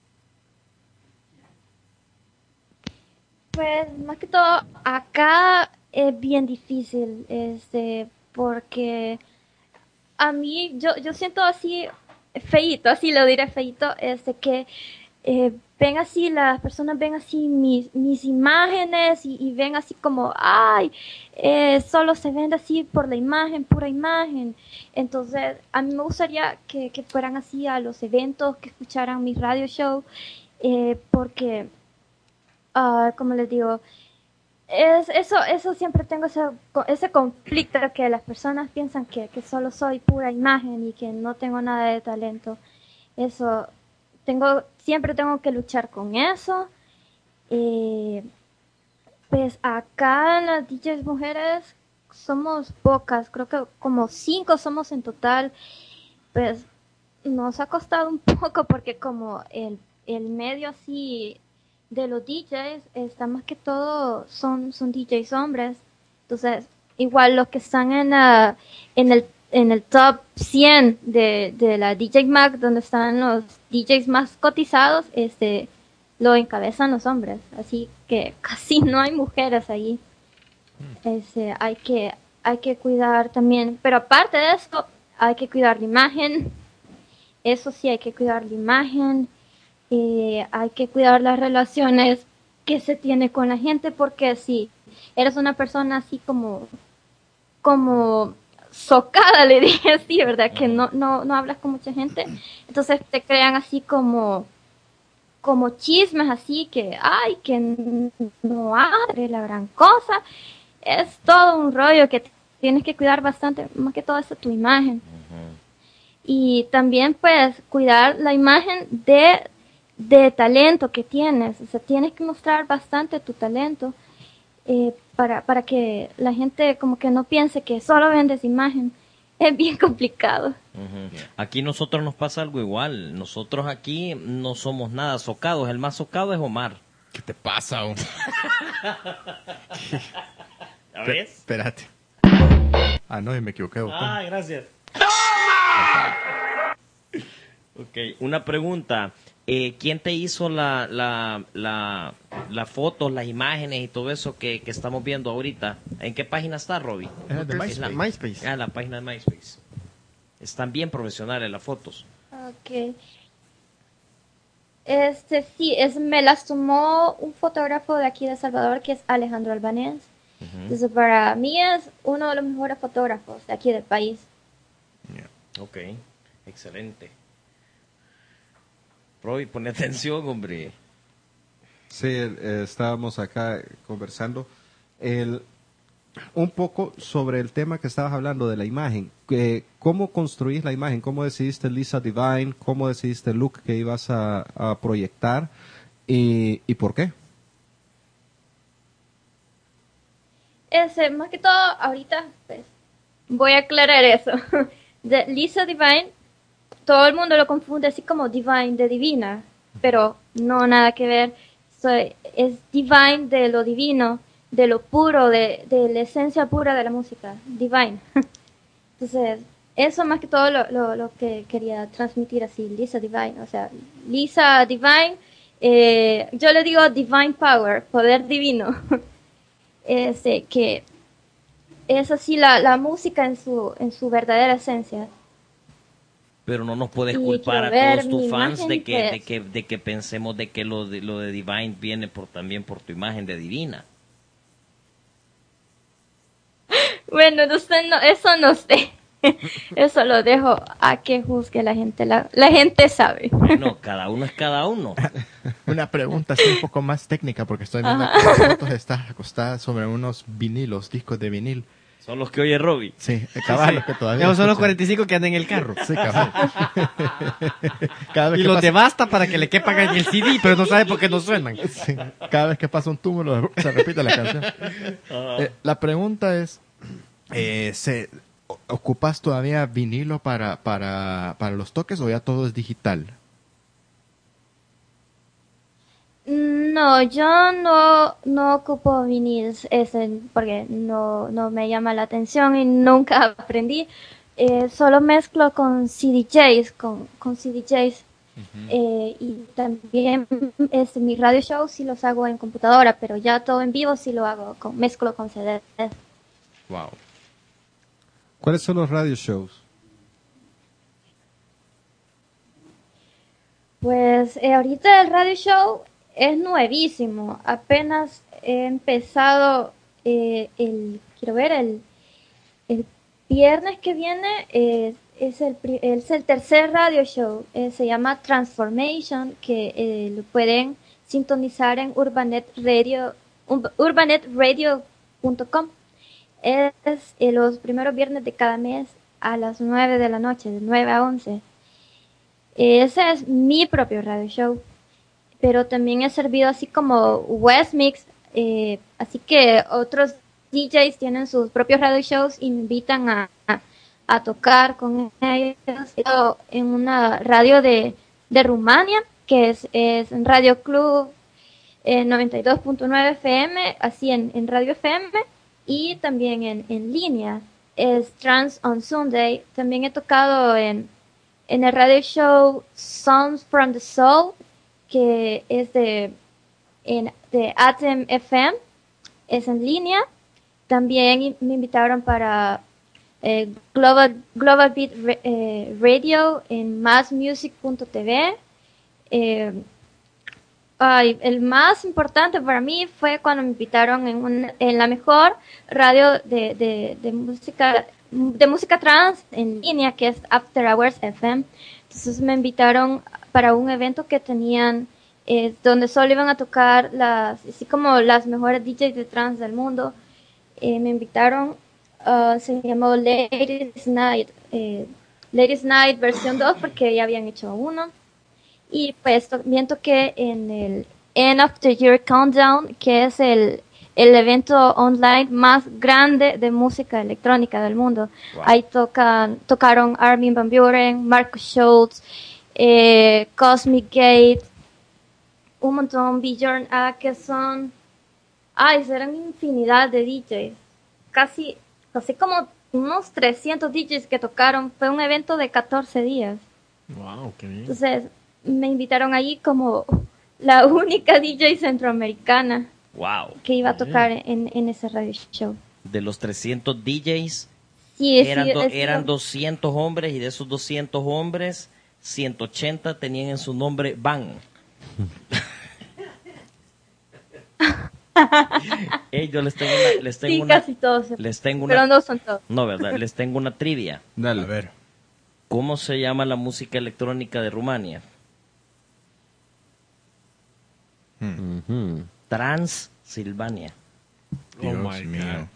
Pues más que todo, acá es bien difícil, este, porque a mí, yo, yo siento así feíto, así lo diré feíto, este, que eh, ven así, las personas ven así mis, mis imágenes y, y ven así como, ay, eh, solo se vende así por la imagen, pura imagen. Entonces, a mí me gustaría que, que fueran así a los eventos, que escucharan mi radio show, eh, porque ah, como les digo, es, eso, eso siempre tengo ese, ese conflicto que las personas piensan que, que solo soy pura imagen y que no tengo nada de talento. Eso, tengo, siempre tengo que luchar con eso. Eh, pues acá en las D Js mujeres somos pocas, creo que como cinco somos en total. Pues nos ha costado un poco porque como el, el medio así de los D Js está más que todo son, son D Js hombres. Entonces, igual los que están en, la- en el en el top cien de, de la D J Mag, donde están los D Js más cotizados, este lo encabezan los hombres. Así que casi no hay mujeres ahí. Este, hay que hay que cuidar también, pero aparte de eso, hay que cuidar la imagen. Eso sí, hay que cuidar la imagen, eh, hay que cuidar las relaciones que se tiene con la gente, porque si eres una persona así como, como socada, le dije así, ¿verdad? Que no, no, no hablas con mucha gente, entonces te crean así como, como chismes así que, ay, que n- no abre la gran cosa. Es todo un rollo que tienes que cuidar bastante, más que todo eso tu imagen. Y también pues cuidar la imagen de, de talento que tienes. O sea, tienes que mostrar bastante tu talento eh, para, para que la gente como que no piense que solo vendes imagen. Es bien complicado. Ujú. Aquí nosotros nos pasa algo igual. Nosotros aquí no somos nada socados. El más socado es Omar. ¿Qué te pasa, hombre? ¿Ya ves? Espérate. Ah, no, y me equivoqué. botón. Ah, gracias. Ok, una pregunta. Eh, ¿Quién te hizo la, la, la, las fotos, las imágenes y todo eso que, que estamos viendo ahorita? ¿En qué página está, Robbie? Es el de Creo que es MySpace. MySpace. Ah, la página de MySpace. Están bien profesionales las fotos. Ok. Este sí, es, me las tomó un fotógrafo de aquí de Salvador que es Alejandro Albanés. Entonces para mí es uno de los mejores fotógrafos de aquí del país. Ok, excelente. Robbie, pone atención, hombre. Sí, eh, estábamos acá conversando el, un poco sobre el tema que estabas hablando de la imagen. Eh, ¿Cómo construís la imagen? ¿Cómo decidiste Lisa Divine? ¿Cómo decidiste el look que ibas a, a proyectar? ¿Y, ¿Y por qué? Ese, más que todo, ahorita, pues, voy a aclarar eso. De Lisa Divine, todo el mundo lo confunde así como Divine de divina, pero no nada que ver. Soy, es Divine de lo divino, de lo puro, de, de la esencia pura de la música, Divine. Entonces, eso más que todo lo, lo, lo que quería transmitir así, Lisa Divine. O sea, Lisa Divine, eh, yo le digo Divine Power, poder divino. Este, que es así la, la música en su, en su verdadera esencia. Pero no nos puedes Y culpar a quiero ver todos tus mi fans imagen, de que, pues. de que, de que pensemos de que lo de, lo de Divine viene por también por tu imagen de divina. Bueno, entonces no, eso no sé. Eso lo dejo a que juzgue la gente. La, la gente sabe. Bueno, cada uno es cada uno. Una pregunta así un poco más técnica, porque estoy viendo que las fotos está acostada sobre unos vinilos, discos de vinil. Son los que oye Robbie. Sí, cabal, los que todavía Esos son los escuchan. cuarenta y cinco que andan en el carro. Sí, cabal. Cada vez Y que los pasa- de basta para que le quepan en el C D, pero no sabe por qué no suenan. Sí, cada vez que pasa un túmulo se repite la canción. Eh, la pregunta es, eh, ¿se, o- ¿ocupas todavía vinilo para, para, para los toques o ya todo es digital? No, yo no, no ocupo viniles ese porque no, no me llama la atención y nunca aprendí. Eh, solo mezclo con C D Js, con, con C D Js. Eh, y también este, mi radio show sí los hago en computadora, pero ya todo en vivo sí lo hago, con, mezclo con C D. Wow. ¿Cuáles son los radio shows? Pues eh, ahorita el radio show es nuevísimo. Apenas he empezado eh, el, quiero ver, el, el viernes que viene eh, es, el, pri- es el tercer radio show. Eh, se llama Transformation, que eh, lo pueden sintonizar en Urbanet Radio, um, urbanet radio punto com. Es eh, los primeros viernes de cada mes a las nueve de la noche, de nueve a once. Ese es mi propio radio show, pero también he servido así como West Mix, eh, así que otros D Js tienen sus propios radio shows y me invitan a, a, a tocar con ellos. Yo en una radio de, de Rumania, que es, es en Radio Club eh, noventa y dos punto nueve F M, así en, en Radio F M, y también en, en línea, es Trans on Sunday. También he tocado en en el radio show Songs from the Soul, que es de, en, de Atem F M, es en línea. También me invitaron para eh, Global, Global Beat eh, Radio en mass music punto t v. Eh, ay, el más importante para mí fue cuando me invitaron en, un, en la mejor radio de, de, de música de música trans en línea, que es After Hours F M. Entonces me invitaron para un evento que tenían eh, donde solo iban a tocar las, así como las mejores D Js de trans del mundo. Eh, me invitaron, uh, se llamó Ladies Night, eh, Ladies Night versión dos, porque ya habían hecho uno. Y pues también toqué en el End of the Year Countdown, que es el el evento online más grande de música electrónica del mundo. Wow. Ahí tocan, tocaron Armin van Buuren, Marcus Schultz, eh, Cosmic Gate, un montón, Bjorn Akesson. Ay, eran infinidad de D Js. Casi, casi como unos trescientos D Js que tocaron. Fue un evento de catorce días. Wow, qué bien. Entonces, me invitaron allí como la única D J centroamericana Wow. que iba a tocar en, en ese radio show. De los trescientos D Js, Sí, es, eran, do- es- eran doscientos hombres, y de esos doscientos hombres, ciento ochenta tenían en su nombre Van. Ey, yo les tengo una, les tengo sí, una, casi todos. les tengo Pero una, no son todos. no, verdad, les tengo una trivia. Dale. A ver. ¿Cómo se llama la música electrónica de Rumania? Ujú. Transilvania. Dios Oh my mío.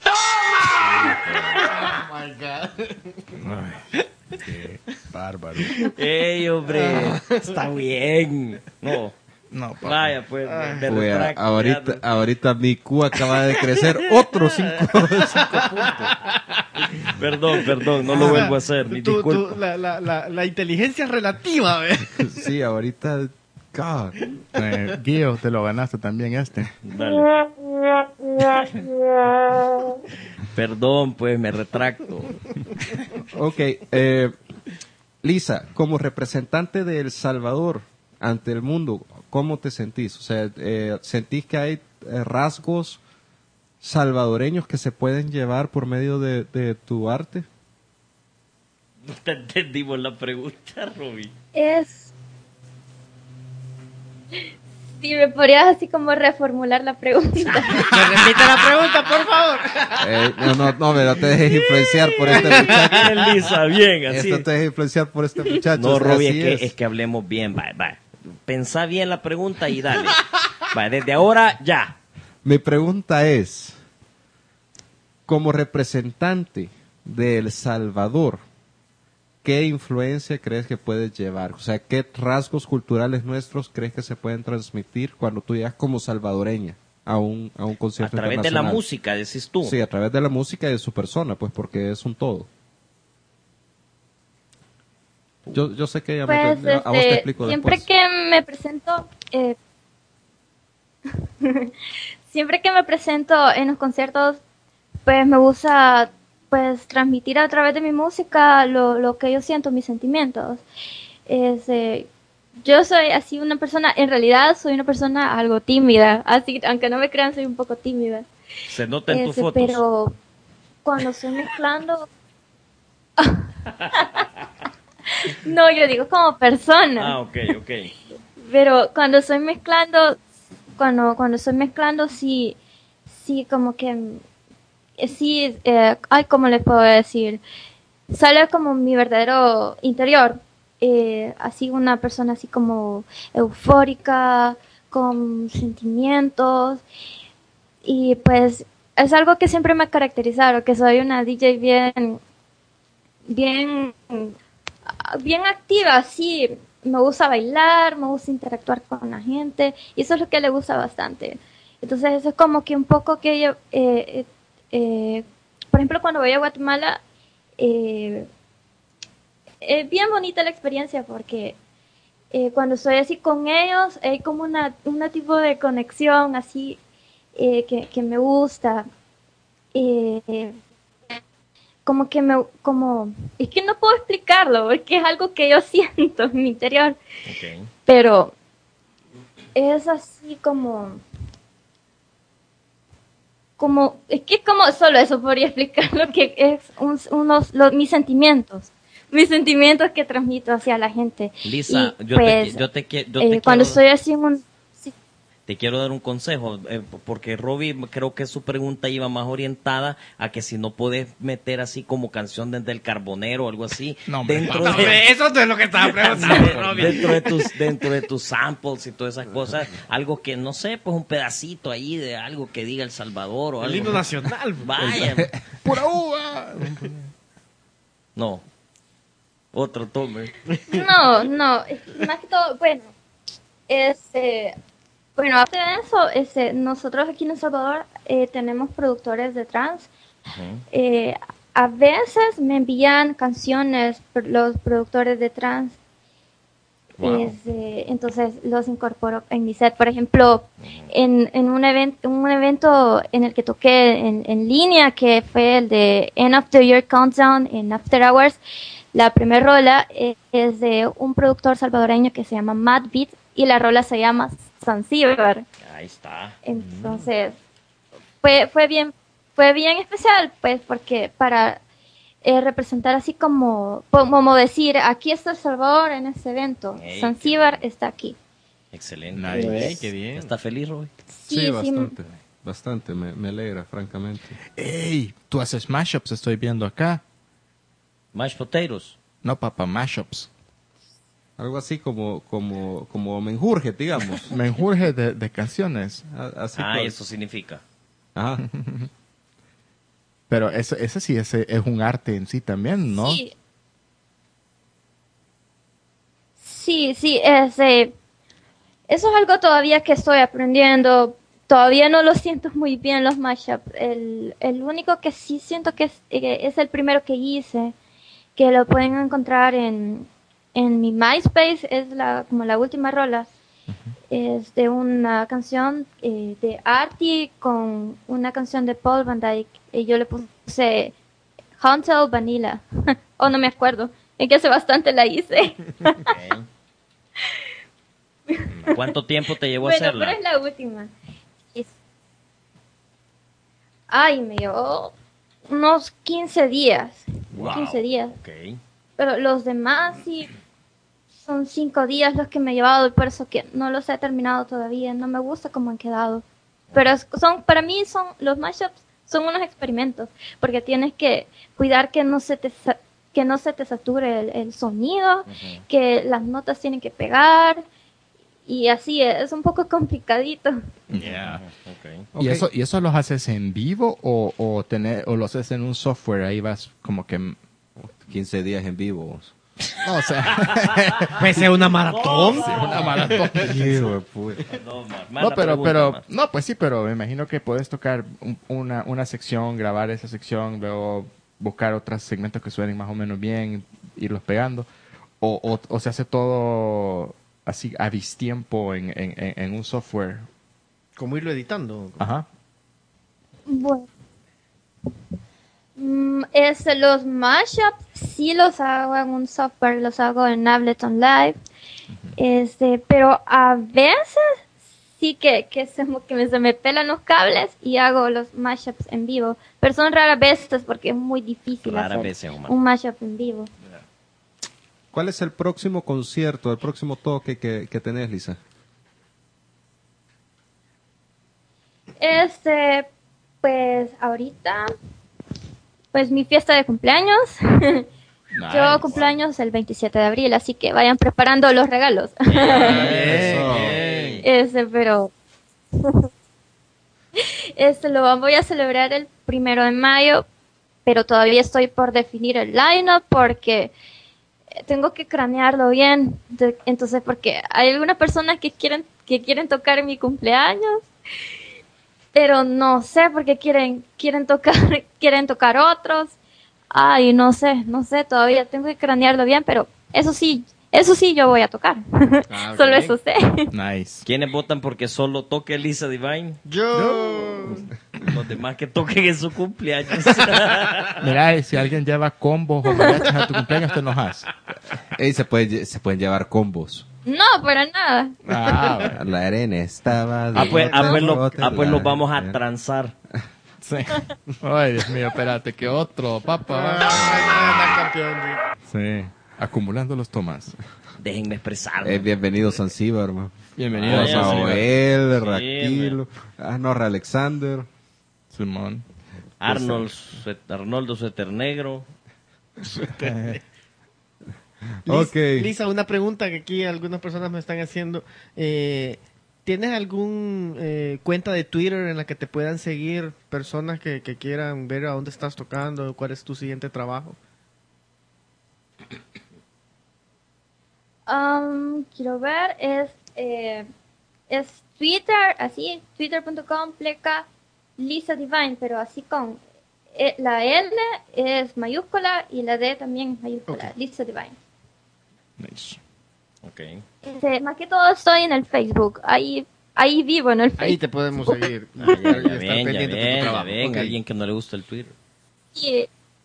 God. Ay, qué bárbaro. ¡Ey, hombre! Está bien. No, No, papá. vaya, pues, me, me Wea, retracto, ahorita, ya. ahorita mi Q acaba de crecer otros cinco, cinco puntos. Perdón, perdón, no lo vuelvo a hacer. Mi Tu- tu- disculpa. la, la, la, la inteligencia relativa, ¿ves? Sí, ahorita. God. Eh, Guío, te lo ganaste también este. Dale. Perdón, pues me retracto. Ok, eh, Lisa, como representante de El Salvador ante el mundo, ¿cómo te sentís? O sea, eh, ¿sentís que hay eh, rasgos salvadoreños que se pueden llevar por medio de, de tu arte? No te entendimos la pregunta, Roby. Es... Si me podrías así como reformular la pregunta. Me repite la pregunta, por favor. Eh, no, no, no, pero no te dejes influenciar por este muchacho. Bien, Lisa, bien, así. Esto te dejes influenciar por este muchacho. No, Roby, es así que, es. es que hablemos bien, va, va. Pensá bien la pregunta y dale. Va, desde ahora, ya. Mi pregunta es, como representante de El Salvador, ¿qué influencia crees que puedes llevar? O sea, ¿qué rasgos culturales nuestros crees que se pueden transmitir cuando tú llegas como salvadoreña a un, a un A concierto través de la internacional? música, decís tú. Sí, a través de la música y de su persona, pues porque es un todo. Yo, yo sé que ya me- Pues, a vos te este, explico siempre después. que me presento, eh, siempre que me presento en los conciertos, pues me gusta pues transmitir a través de mi música lo, lo que yo siento, mis sentimientos. Es, eh, yo soy así una persona, en realidad soy una persona algo tímida, así, aunque no me crean, soy un poco tímida. Se nota en tus Este, fotos. Pero cuando estoy mezclando... No, yo digo como persona. Ah, ok, ok. Pero cuando estoy mezclando, cuando, cuando estoy mezclando, sí, sí, como que, eh, sí, eh, ay, ¿cómo le puedo decir? Sale como mi verdadero interior, eh, así una persona así como eufórica, con sentimientos, y pues es algo que siempre me ha caracterizado, que soy una D J bien, bien, bien activa, sí. Me gusta bailar, me gusta interactuar con la gente, y eso es lo que le gusta bastante. Entonces eso es como que un poco que yo, eh, eh, eh, por ejemplo, cuando voy a Guatemala, eh, es bien bonita la experiencia porque eh, cuando estoy así con ellos hay como una, una tipo de conexión así eh, que, que me gusta. Eh, como que me, como, es que no puedo explicarlo, porque es algo que yo siento en mi interior, Ok. pero es así como, como, es que como solo eso podría explicar lo que es un- unos, los, mis sentimientos, mis sentimientos que transmito hacia la gente. Lisa, Y, yo, pues, te, yo, te, qui- yo eh, te cuando quiero, estoy así en un, sí, te quiero dar un consejo, eh, porque Robbie creo que su pregunta iba más orientada a que si no puedes meter así como canción desde el Carbonero o algo así No, hombre, dentro papá. de... Eso no es lo que estaba preguntando, Robin. dentro de tus dentro de tus samples y todas esas cosas, algo que no sé, pues un pedacito ahí de algo que diga El Salvador o El algo. himno nacional. Vaya, ¡Pura uva! no. Otro tome. no, no, es que más que todo, bueno, este, bueno, aparte de eso, este, nosotros aquí en El Salvador eh, tenemos productores de trance. Eh, a veces me envían canciones por los productores de trance. Wow. Este, entonces los incorporo en mi set. Por ejemplo, en, en un, event, un evento en el que toqué en, en línea, que fue el de End of the Year Countdown en After Hours, la primera rola eh, es de un productor salvadoreño que se llama Mad Beat y la rola se llama Zanzíbar. Ahí está. Entonces, fue, fue bien, fue bien especial, pues, porque para eh, representar así como, como decir, aquí está El Salvador en este evento, Ey, Zanzíbar está aquí. Excelente. Nice. Ey, qué bien. ¿Está feliz, Robbie? Sí, Sí, bastante. Bastante, me, me alegra, francamente. ¡Ey! Tú haces mashups, estoy viendo acá. Mashed potatoes. No, papá, mashups. Algo así como, como, como menjurje, digamos. Menjurje de, de canciones. A- Así Ah, pues. eso significa. Ajá. Pero ese, ese sí ese es un arte en sí también, ¿no? Sí, sí, sí, es, eh, eso es algo todavía que estoy aprendiendo, todavía no lo siento muy bien los mashups. El, el único que sí siento que es, eh, es el primero que hice, que lo pueden encontrar en, en mi MySpace, es la como la última rola. Es de una canción eh, de Artie con una canción de Paul Van Dyke. Y yo le puse Haunted Vanilla. Oh, no me acuerdo. Es que hace bastante la hice. Ok. ¿Cuánto tiempo te llevó a Bueno, hacerla? pero es la última. Es- Ay, me llevó unos quince días. Wow. quince días. Ok. Pero los demás sí son cinco días los que me he llevado y por eso que no los he terminado todavía. No me gusta cómo han quedado. Pero es- son, para mí son, los mashups son unos experimentos. Porque tienes que cuidar que no se te, sa- que no se te sature el, el sonido, Ujú. que las notas tienen que pegar. Y así es un poco complicadito. Yeah. Ok. ¿Y Ok. eso, y eso los haces en vivo o, o, tener, o lo haces en un software? Ahí vas como que... No, quince días en vivo. o sea, Pues es una maratón. una maratón. Hijo de puta. No, ma- No, mala pero, pregunta, pero, ma. no, pues sí, pero me imagino que puedes tocar un- una, una sección, grabar esa sección, luego buscar otros segmentos que suenen más o menos bien, irlos pegando, o, o, o se hace todo así a distiempo en, en, en, en un software. Como irlo editando. Ajá. Bueno. Mm, es, los mashups sí los hago en un software, los hago en Ableton Live. Este, pero a veces sí que, que, se, me- que me- se me pelan los cables y hago los mashups en vivo. Pero son raras veces porque es muy difícil Raras hacer veces, Omar. un mashup en vivo. ¿Cuál es el próximo concierto, el próximo toque que, que tenés, Lisa? Este, pues ahorita, pues mi fiesta de cumpleaños. Yo Nice. cumpleaños el veintisiete de abril, así que vayan preparando los regalos. Eso. Este, pero este lo voy a celebrar el primero de mayo, pero todavía estoy por definir el line-up porque eh, tengo que cranearlo bien. De- entonces, porque hay algunas personas que quieren que quieren tocar en mi cumpleaños, pero no sé porque quieren quieren tocar quieren tocar otros. Ay, no sé, no sé, todavía tengo que cranearlo bien, pero eso sí, eso sí yo voy a tocar. Ah, Solo bien. eso sé. Nice. ¿Quiénes votan porque solo toque Lisa Divine? Yo. Los demás que toquen en su cumpleaños. Mira, y si alguien lleva combos o mariachis a tu cumpleaños, te enojas. Ey, se, puede, se pueden llevar combos. No, para nada. Ah, La arena estaba... Ah, pues, ah, pues, lo- bote, ah, pues la los vamos a arena. transar. sí. Ay, Dios mío, espérate, que otro, papá. Ah, campeón, sí. Sí. Acumulando los tomas. Déjenme expresarme. Eh, bienvenido Zanzíbar, hermano. Bienvenido, Ah, a ya, Zanzíbar. Rafael, Sí, Raquilo, ah, no, Alexander. Simón. Arnold, su- Arnoldo Sueternegro. Ok. Lis- Lisa, una pregunta que aquí algunas personas me están haciendo. Eh, ¿Tienes algún eh, cuenta de Twitter en la que te puedan seguir personas que, que quieran ver a dónde estás tocando, cuál es tu siguiente trabajo? Um, quiero ver, es, eh, es Twitter, así, twitter punto com, pleca Lisa Divine, pero así con eh, la L es mayúscula y la D también mayúscula, Ok. Lisa Divine. Nice. Ok. Este, más que todo estoy en el Facebook, ahí, ahí vivo en el Facebook. Ahí te podemos seguir. Ah, ya, y ya estar ven, ya pendiente de tu ven, ya trabajo. ven. Ok. Alguien que no le gusta el Twitter. Y,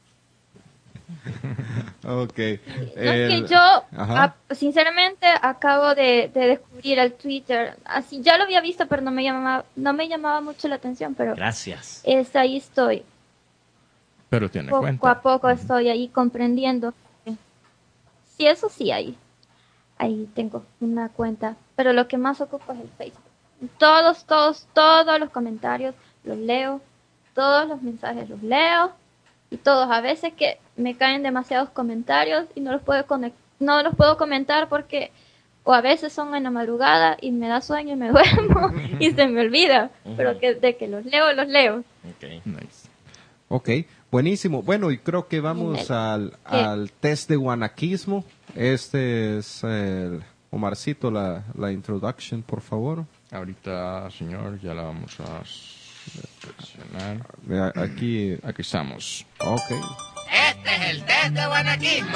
Ok. no, es El- que yo, Ajá. a- sinceramente, acabo de, de descubrir el Twitter. Así, ya lo había visto, pero no me llamaba, no me llamaba mucho la atención, pero Gracias. es, ahí estoy. Pero tiene Poco cuenta. a poco estoy ahí comprendiendo. Sí, eso sí, ahí. Ahí tengo una cuenta. Pero lo que más ocupo es el Facebook. Todos, todos, todos los comentarios los leo. Todos los mensajes los leo. Y todos, a veces que me caen demasiados comentarios y no los puedo conect- no los puedo comentar porque o a veces son en la madrugada y me da sueño y me duermo y se me olvida. Pero que de que los leo, los leo. Ok. Nice. Ok, buenísimo. Bueno, y creo que vamos al, al test de guanaquismo. Este es el Omarcito, la, la introduction, por favor. Ahorita, señor, ya la vamos a seleccionar. Vea, aquí, Aquí estamos. ok. Este es el test de guanaquismo.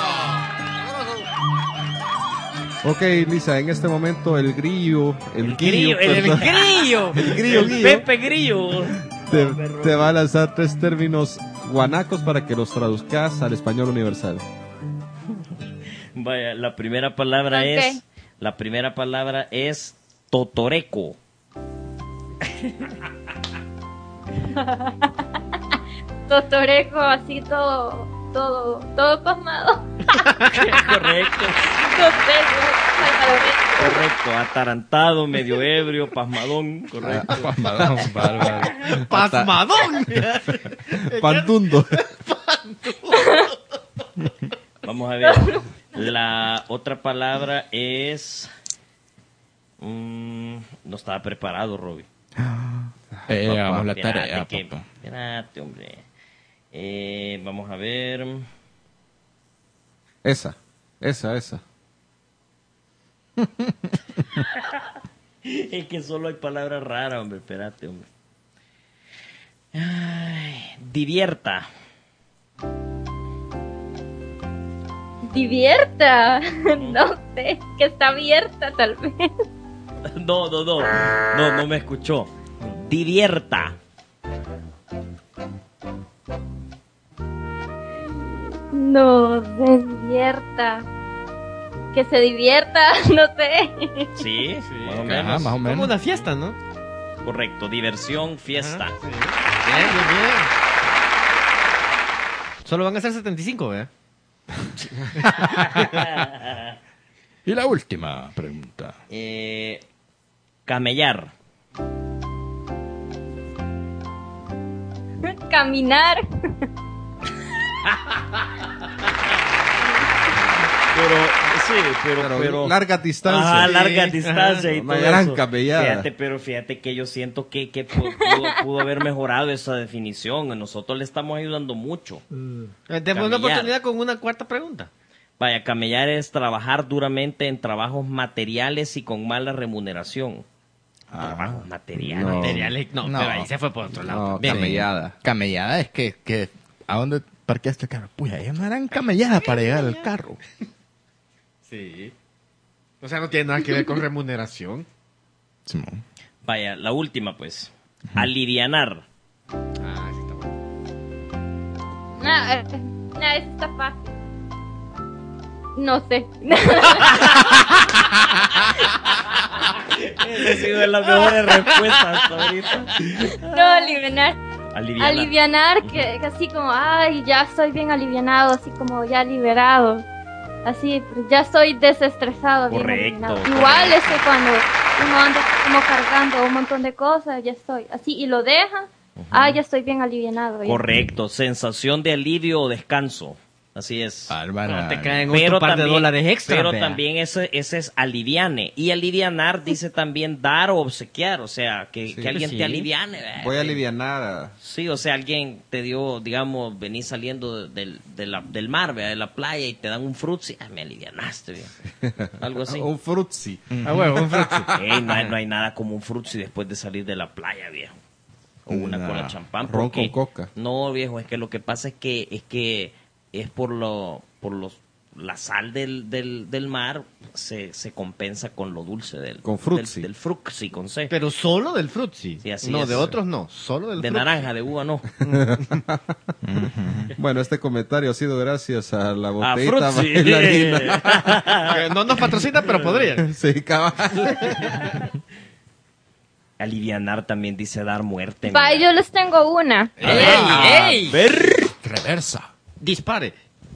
Ok, Lisa, en este momento el grillo, el, Grillo, el, el perdón, grillo. El grillo, El Guillo. Pepe Grillo. te, te va a lanzar tres términos guanacos para que los traduzcas al español universal. Vaya, la primera palabra Ok. es... La primera palabra es totoreco. Totoreco, así todo, todo, todo pasmado. Correcto. Totoreco, salvadoreño. Correcto, atarantado, medio ebrio, pasmadón, correcto. Pasmadón, bárbaro. ¡Pasmadón! Pantundo. Vamos a ver, la otra palabra es... mm, no estaba preparado, Robbie. Eh, Papá, hagamos la espérate tarea, que- papá. espérate, hombre. Eh, vamos a ver... Esa, esa, esa. Es que solo hay palabras raras, hombre, espérate, hombre. Ay, divierta. Divierta. No sé, que está abierta tal vez. No, no, no, no, no me escuchó. Divierta. No, se divierta. Que se divierta, no sé. Sí, más o Ajá, menos. más o Como menos. una fiesta, ¿no? Correcto, diversión, fiesta. Ajá, sí. Bien, bien, bien. Solo van a ser setenta y cinco, ¿verdad? Y la última pregunta. Eh, camellar. Caminar. Pero, sí, pero, Pero, pero... larga distancia. Ajá, larga Sí, distancia y Una todo gran eso. camellada. Fíjate, pero fíjate que yo siento que, que pu- pudo, pudo haber mejorado esa definición. Nosotros le estamos ayudando mucho. Eh, Demos una Camellar. oportunidad con una cuarta pregunta. Vaya, camellar es trabajar duramente en trabajos materiales y con mala remuneración. Trabajos materiales. no. Materiales, no, No. pero ahí se fue por otro lado. No, también. camellada. Camellada es que, que ¿a dónde parqueaste el carro? Puya, ellos no eran camelladas para llegar al carro. Sí. O sea, no tiene nada que ver con remuneración. Simón. Vaya, la última pues. Alivianar. Ah, sí está bueno. No, eh, no, eso está fácil. No sé. Esa ha sido de las mejores respuestas hasta ahorita. No, alivianar. Alivianar. Alivianar, que, que así como, ay, ya estoy bien alivianado, así como ya liberado. Así, pues, ya estoy desestresado. Bien Correcto, alivianado. correcto. Igual es que cuando uno anda como cargando un montón de cosas, ya estoy así, y lo deja, ah, ya estoy bien alivianado. ya. Correcto, sensación de alivio o descanso. Así es. Bárbara. No te caen Pero un par de también, dólares extra. pero vea. también ese, ese es aliviane. Y alivianar dice también dar o obsequiar. O sea, que, Sí. que alguien Sí. te aliviane. ¿verdad? Voy a alivianar a... Sí, o sea, alguien te dio, digamos, venís saliendo del, de la- del mar, ¿verdad? De la playa y te dan un frutzi. Ah, me alivianaste, ¿verdad? Algo así. Un frutzi. Ah, bueno, un frutzi. Ey, no, hay, no hay nada como un frutzi después de salir de la playa, viejo. O una Nah, cola champán. ron porque- con coca. No, viejo, es que lo que pasa es que es que es por lo por los la sal del, del, del mar se, se compensa con lo dulce del Con frutzi. del, del frutzi con C. Pero solo del frutzi. Sí, así no, es. de otros no. Solo del De frutzi. naranja, de uva no. Bueno, este comentario ha sido gracias a la Ah, botellita frutzi. bailarina. Que no nos patrocina, pero podría. Sí, cabal. Alivianar también dice dar muerte. Pa, mira. yo les tengo una. ¡Ey! A ¡Ey! ver. Reversa. Dispare.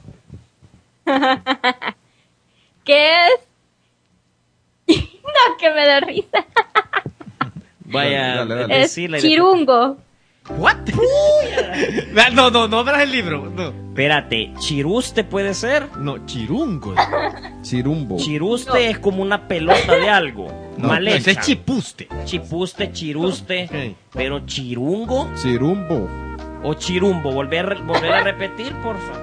¿Qué es? No, que me da risa. Vaya, Dale, dale. Es decirle- chirungo. ¿What? No, no, no verás el libro. No, Espérate, chiruste puede ser. no chirungo. Chirumbo. Chiruste es como una pelota de algo. No, mal ese hecha. es chipuste. Chipuste, chiruste. Ok. Pero chirungo Chirumbo. o chirumbo. Volver, volver a repetir, porfa.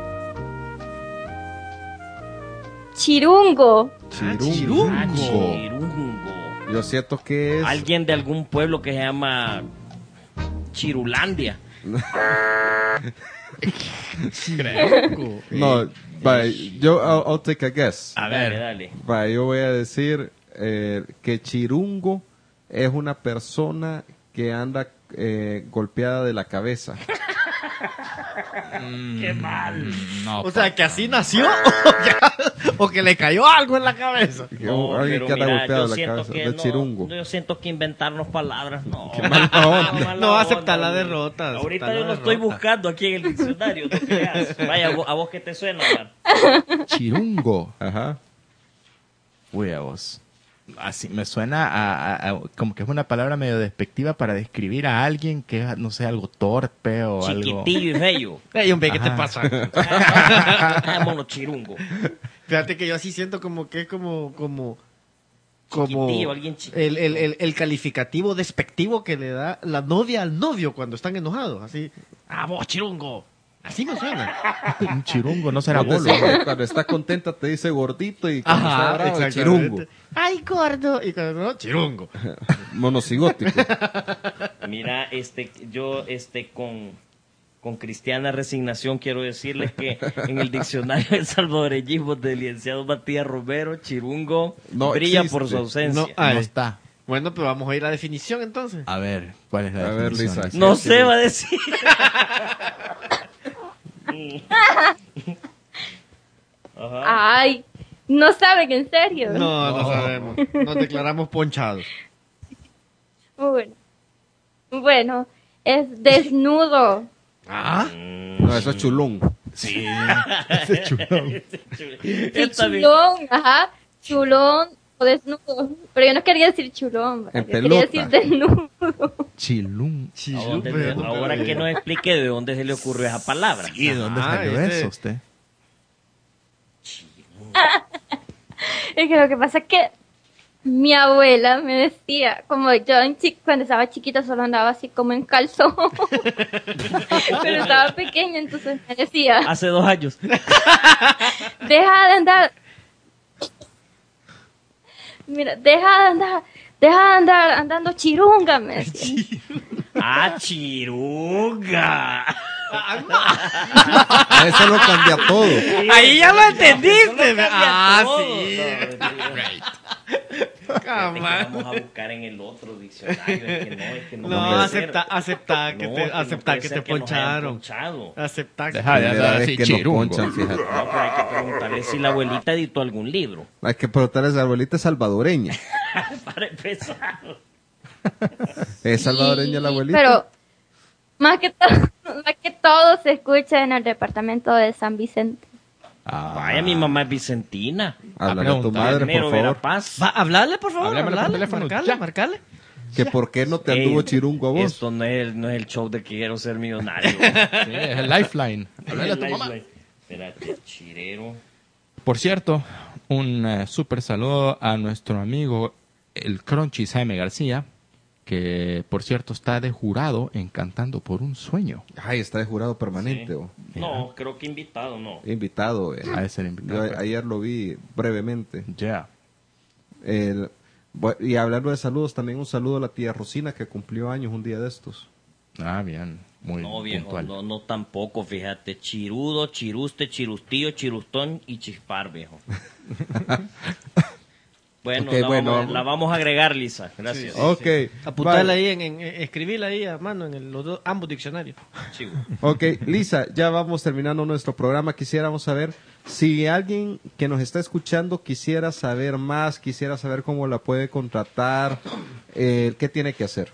Chirungo. Ah, Chirungo. Ah, chirungo. chirungo. Yo siento que es... Alguien de algún pueblo que se llama Chirulandia. No, bye, yo, I'll, I'll take a guess. A Dale, ver. dale. Bye, yo voy a decir eh, que chirungo es una persona que anda eh, golpeada de la cabeza. Qué mal. No, O sea, que así nació o, ya- o que le cayó algo en la cabeza. Que No, alguien pero que anda mira, golpeado yo de la siento cabeza, que de no, chirungo. Yo siento que inventarnos palabras, no. mala onda. mala No, onda, aceptar la hombre. derrota, Ahorita aceptar yo la lo estoy derrota. buscando aquí en el diccionario, no creas. Vaya, a vos, a vos que te suena, Omar. Chirungo. Ajá. Uy, a vos. Así me suena a, a- a- como que es una palabra medio despectiva para describir a alguien que es, no sé, algo torpe o algo. Chiquitillo y bello. Ey, hombre, ¿qué te Ajá. pasa? Vámonos, chirungo. Fíjate que yo así siento como que es como como como Chiquitillo, alguien chiquito. el, el, el, el calificativo despectivo que le da la novia al novio cuando están enojados, así, ah, vos chirungo, así me suena. Un chirungo no será Cuando, bolo. se- cuando está contenta te dice gordito y cuando está bravo es chirungo. exactamente. Ay, gordo, y cuando no, chirungo. Monocigótico. Mira, este, yo, este, con, con cristiana resignación quiero decirles que en el diccionario del salvadoreñismo del licenciado Matías Romero, chirungo No brilla existe. por su ausencia. No, No ay. está. Bueno, pero vamos a ir a la definición entonces. A ver, ¿cuál es la A ver, definición? Lisa. No Sí, sé, sí. va a decir. Ajá. Ay, no saben, en serio. No, no sabemos. Nos declaramos ponchados. Bueno, bueno, es desnudo. Ah, No, eso es chulón. Sí. Sí, Está bien. chulón, ajá, chulón o desnudo. Pero yo no quería decir chulón, ¿verdad? En Yo quería pelota. decir desnudo. Chilún. ¿A dónde- ahora que nos explique de dónde se le ocurrió esa palabra. ¿Y de dónde Ah, salió ese- eso usted? Es que lo que pasa es que mi abuela me decía, como yo en chi- cuando estaba chiquita solo andaba así como en calzón, pero estaba pequeña, entonces me decía, Hace dos años. deja de andar, mira, deja de andar, deja de andar andando chirunga, me decía. ¡Ah, chirunga! Eso lo cambia todo. ahí ya lo entendiste. Eso lo cambia Ah, todo. sí. Fíjate que Jamás. vamos a buscar en el otro diccionario. Es que no, es que no, No, puede acepta, ser. acepta que No, te, es que no acepta puede que ser te nos hayan poncharon. ponchado. Acepta que Deja de Primera andar vez así, que nos chirungo. ponchan, fíjate. No, pero hay que preguntarle si la abuelita editó algún libro. Hay que preguntarle a esa abuelita salvadoreña. Para empezar. ¿Es salvadoreña la Y- abuelita? Pero más que, todo, más que todo se escucha en el departamento de San Vicente. Ah, Vaya, mi mamá es vicentina. Háblale a tu preguntar. madre, Mero por favor. Verapaz. Va, hablarle, por favor. Háblame por hablarle, teléfono, marcarle, ya. marcarle. Que por qué no te anduvo Ey, chirungo a vos. Esto no es, el, no es el show de que quiero ser millonario. sí, es el lifeline. Háblale a tu mamá. Espérate, chirero. Por cierto, un eh, súper saludo a nuestro amigo el Crunchy Jaime García, que por cierto está de jurado en Cantando por un Sueño. Ay, está de jurado permanente. oh. No, creo que invitado no. Invitado. eh. Ha de ser Yo invitado. a- ayer lo vi brevemente. Ya. El- bu- y hablando de saludos, también un saludo a la tía Rosina que cumplió años un día de estos. Ah, bien. Muy No, viejo, puntual. no, no tampoco, fíjate. Chirudo, chiruste, chirustillo, chirustón y chispar, viejo. Bueno, Ok, la, bueno, vamos, vamos. la vamos a agregar, Lisa. Gracias. Ok. Apuntarle vale. ahí, en, en, en- escribirla ahí a mano en el- los dos, ambos diccionarios. Chivo. Ok, Lisa, ya vamos terminando nuestro programa. Quisiéramos saber si alguien que nos está escuchando quisiera saber más, quisiera saber cómo la puede contratar, eh, ¿qué tiene que hacer?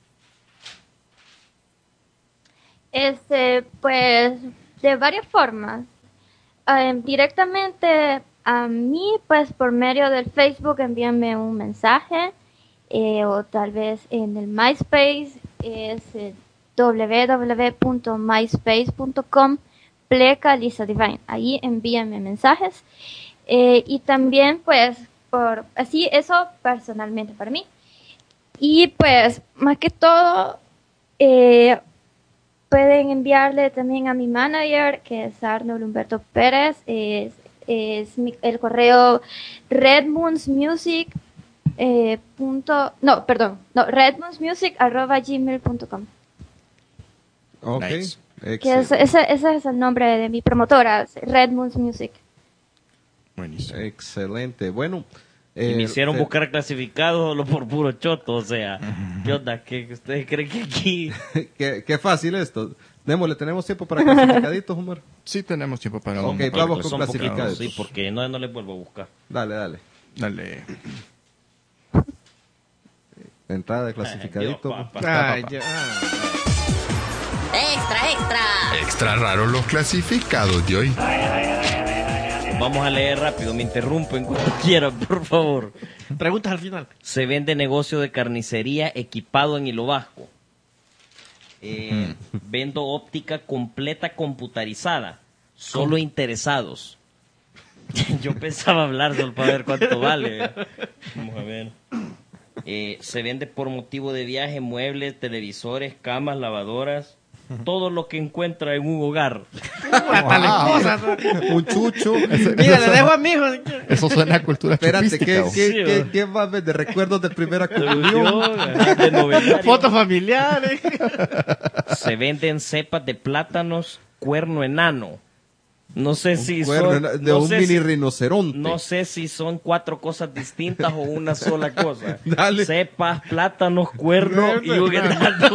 Este, pues, de varias formas. Eh, directamente a mí, pues, por medio del Facebook, envíenme un mensaje, eh, o tal vez en el MySpace, es eh, w w w punto myspace punto com, pleca Lisa Divine. Ahí envíenme mensajes. Eh, y también, pues, por así, eso personalmente para mí. Y, pues, más que todo, eh, pueden enviarle también a mi manager, que es Arnold Humberto Pérez. Es, es mi- el correo redmoonsmusic eh, punto, no, perdón, no, redmondsmusic arroba gmail punto com. Ok. Nice. Que es, ese, ese es el nombre de mi promotora, Redmonds Music. Buenísimo. Excelente. Bueno. Y eh, me hicieron te- buscar clasificados solo por puro choto, o sea, ¿qué onda? ¿Qué, ¿Ustedes creen que aquí...? qué, qué fácil esto. Démosle, ¿tenemos tiempo para clasificaditos, Omar? Sí tenemos tiempo para Ok, un vamos con Son poquitos, clasificados. sí, porque no, no les vuelvo a buscar. Dale, dale. Dale. Entrada de clasificadito. Dios, papá. Ay, ya. Ah. Extra, extra. Extra raro los clasificados de hoy. Vamos a leer rápido, me interrumpen cuando quieran, por favor. Preguntas al final. Se vende negocio de carnicería equipado en hilo vasco. Eh, vendo óptica completa computarizada. Solo interesados. Yo pensaba hablar solo para ver cuánto vale. Vamos a ver. Eh, se vende por motivo de viaje, muebles, televisores, camas, lavadoras. Todo lo que encuentra en un hogar. Hasta las cosas. Un chucho. Mira, le dejo a mi hijo. Eso suena a cultura Espérate, chupística. ¿qué, ¿o? qué, Sí, qué, ¿verdad? qué más ves de recuerdos de primera comunión? De novenario. Fotos familiares. Se venden cepas de plátanos cuerno enano. No sé si Cuerno son... de no un sé mini si- rinoceronte. No sé si son cuatro cosas distintas o una sola cosa. Dale. Cepas, plátanos, cuerno y un enano.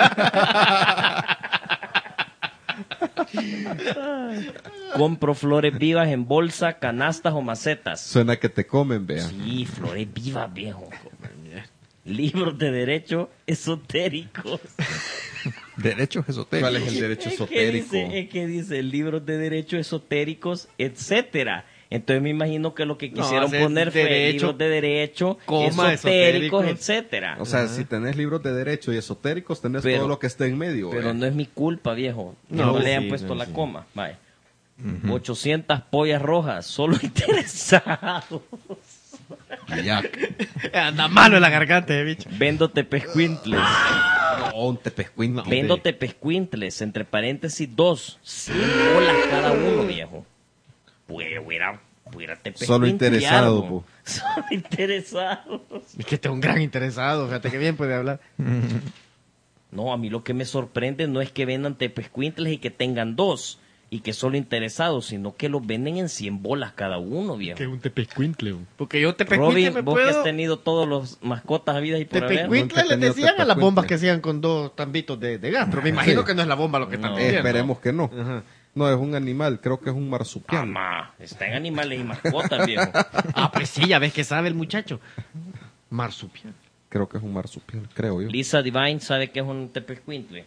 Compro flores vivas en bolsa, canastas o macetas. Suena que te comen, vea. Sí, flores vivas, viejo. Libros de derecho esotéricos. Derechos esotéricos. ¿Cuál es el derecho Es que esotérico? dice, es que dice libros de derecho esotéricos, etcétera. Entonces me imagino que lo que No, quisieron es poner fue derecho, libros de derecho, coma, esotéricos, esotéricos. etcétera. O sea, si tenés libros de derecho y esotéricos, tenés Pero- todo lo que esté en medio. Pero eh. no es mi culpa, viejo. Que No, no, le sí, han puesto no, la sí. coma. Vaya. ochocientas pollas rojas, solo interesados. Ya. Anda malo en la garganta, eh, bicho. Vendo tepescuintles. No, un tepescuintle. Vendo tepescuintles, entre paréntesis, dos. cien bolas cada uno, viejo. Pues, hubiera, hubiera Solo interesado, tepescuintleado. po. Solo interesado. Es que este es un gran interesado, fíjate que bien puede hablar. No, a mí lo que me sorprende no es que vendan tepescuintles y que tengan dos. Y que solo interesados, sino que los venden en cien bolas cada uno, viejo. un tepescuintle. Porque yo Robin, tepescuintle me vos que has puedo... tenido todos los mascotas habidas y por haber. Tepescuintle Nunca he les tenido decían a las tepescuintle. bombas que hacían con dos tambitos de, de gas. Pero me imagino Sí. que no es la bomba lo que están No. diciendo. Esperemos que no. Ajá. No, es un animal, creo que es un marsupial. Mamá, está en animales y mascotas, viejo. Ah, pues sí, ya ves que sabe el muchacho. Marsupial. Creo que es un marsupial, creo yo. Lisa Divine sabe que es un tepescuintle.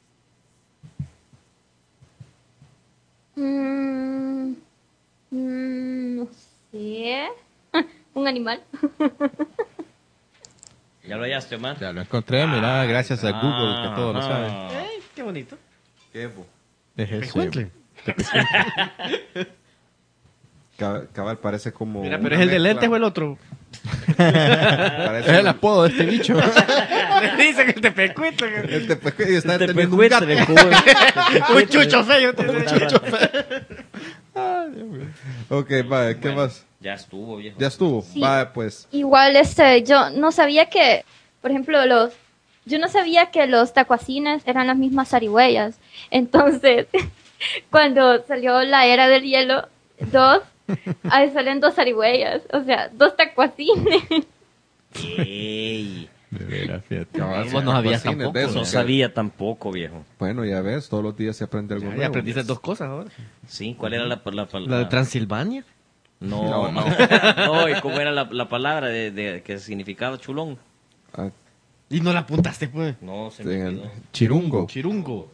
Mm, mm, no sé. Un animal. ¿Ya lo hallaste, Omar? Ya lo encontré, mira, gracias a Google, que todo lo sabe. Ah. Ay, qué bonito. ¿Qué, bo? Es ese. Tepescuintle. Cabal, cabal, parece como. Mira, pero una es el de mezcla. lentes o el otro. Parece Es el una- apodo de este bicho. Le dicen el tepescuintle. El tepescuintle y está El teniendo un gato. tepescuintle, Un chucho feo. tiene. Un chucho Ok, vaya, ¿qué Bueno, más? Ya estuvo, viejo. Ya estuvo. Sí. Vaya, pues. Igual, este, yo no sabía que, por ejemplo, los, yo no sabía que los tacuacines eran las mismas zarigüeyas. Entonces, cuando salió la era del hielo dos, ahí salen dos zarigüeyas, o sea, dos tacuacines. Ey, De veras, fíjate. Cabal, Vos no sabías tacuacines, tampoco, de esos no que- sabía tampoco, viejo. Bueno, ya ves, todos los días se aprende algo Ya nuevo. aprendiste dos cosas ahora. Sí, ¿cuál era la palabra? La de Transilvania. No, No, no. no. No, ¿y cómo era la, la palabra de, de que significaba chulón? Ah, Y no la apuntaste, pues. No, se en me el olvidó. chirungo. Chirungo.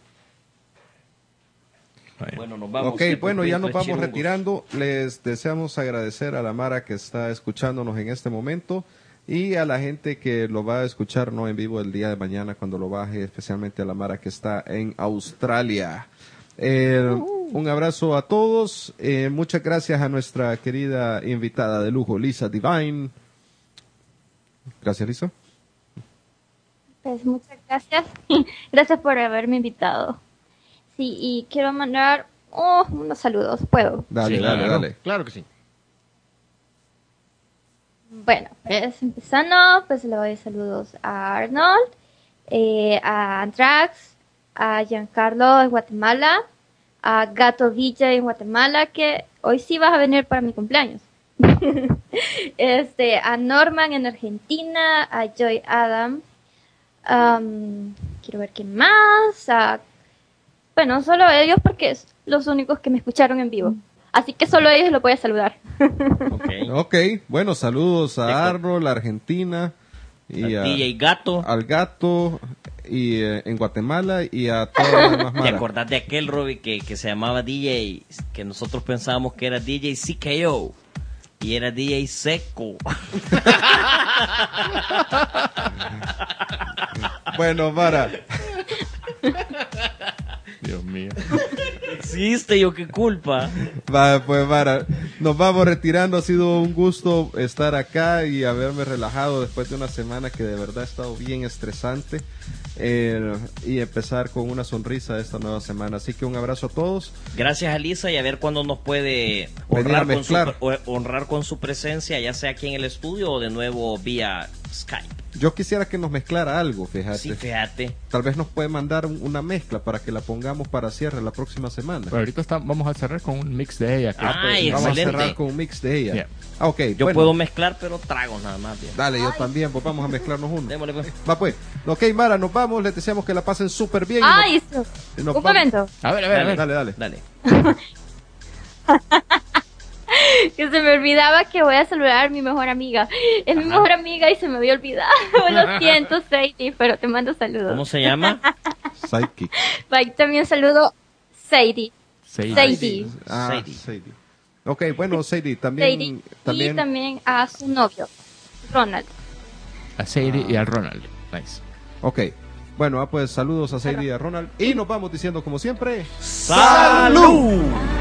Bueno, nos vamos. Ok, siempre bueno, ya nos Tepescuintles, vamos chirungos. retirando. Les deseamos agradecer a la Mara que está escuchándonos en este momento y a la gente que lo va a escuchar no en vivo el día de mañana cuando lo baje, especialmente a la Mara que está en Australia. Eh, un abrazo a todos. Eh, muchas gracias a nuestra querida invitada de lujo, Lisa Divine. Gracias, Lisa. Pues muchas gracias. Gracias por haberme invitado. Sí, y quiero mandar oh, unos saludos, ¿puedo? Dale, Sí, dale, claro. dale. Claro que sí. Bueno, pues empezando, pues le doy saludos a Arnold, eh, a Andrax, a Giancarlo en Guatemala, a Gato D J en Guatemala, que hoy sí vas a venir para mi cumpleaños. este, a Norman en Argentina, a Joy Adam, um, quiero ver quién más, a, bueno, solo ellos porque es los únicos que me escucharon en vivo. Así que solo ellos los voy a saludar. Okay. Ok, bueno, saludos a Arnold, Argentina, y a, D J Gato. al Gato, y eh, en Guatemala, y a todas las demás ¿Te maras. acordás de aquel, Robbie, que, que se llamaba D J, que nosotros pensábamos que era D J C K O, y era D J Seco? Bueno, Mara, Dios mío. Existe, yo qué culpa. va, pues Mara, nos vamos retirando. Ha sido un gusto estar acá y haberme relajado después de una semana que de verdad ha estado bien estresante. Eh, y empezar con una sonrisa esta nueva semana. Así que un abrazo a todos. Gracias a Lisa, y a ver cuándo nos puede Venir a honrar con, su, mezclar. honrar con su presencia, ya sea aquí en el estudio o de nuevo vía Skype. Yo quisiera que nos mezclara algo, fíjate. Sí, fíjate. Tal vez nos puede mandar un- una mezcla para que la pongamos para cierre la próxima semana. Pero ahorita está- vamos a cerrar con un mix de ella. que- Ay, Vamos excelente. a cerrar con un mix de ella. Yeah. Ah, ok, Yo bueno. puedo mezclar, pero tragos nada más. Bien. Dale, yo también, pues vamos a mezclarnos uno. Démosle, pues. Va pues. Ok, Mara, nos vamos. Les deseamos que la pasen súper bien. y nos- Ay, eso. y nos Un vamos- momento. A ver, a ver, a ver. Dale, dale. Dale. Que se me olvidaba que voy a saludar a mi mejor amiga. Es mi Ajá. mejor amiga y se me había olvidado. Lo siento, Sadie, pero te mando saludos. ¿Cómo se llama? Sidekick. Bye, también saludo Sadie. Sadie. Sadie. Ah, Sadie. Sadie. Ok, bueno, Sadie, también. Sadie. también... Y también a su novio, Ronald. A Sadie y al Ronald. Nice. Ok. Bueno, ah, pues saludos a Sadie y a Ronald. Y nos vamos diciendo como siempre. ¡Salud!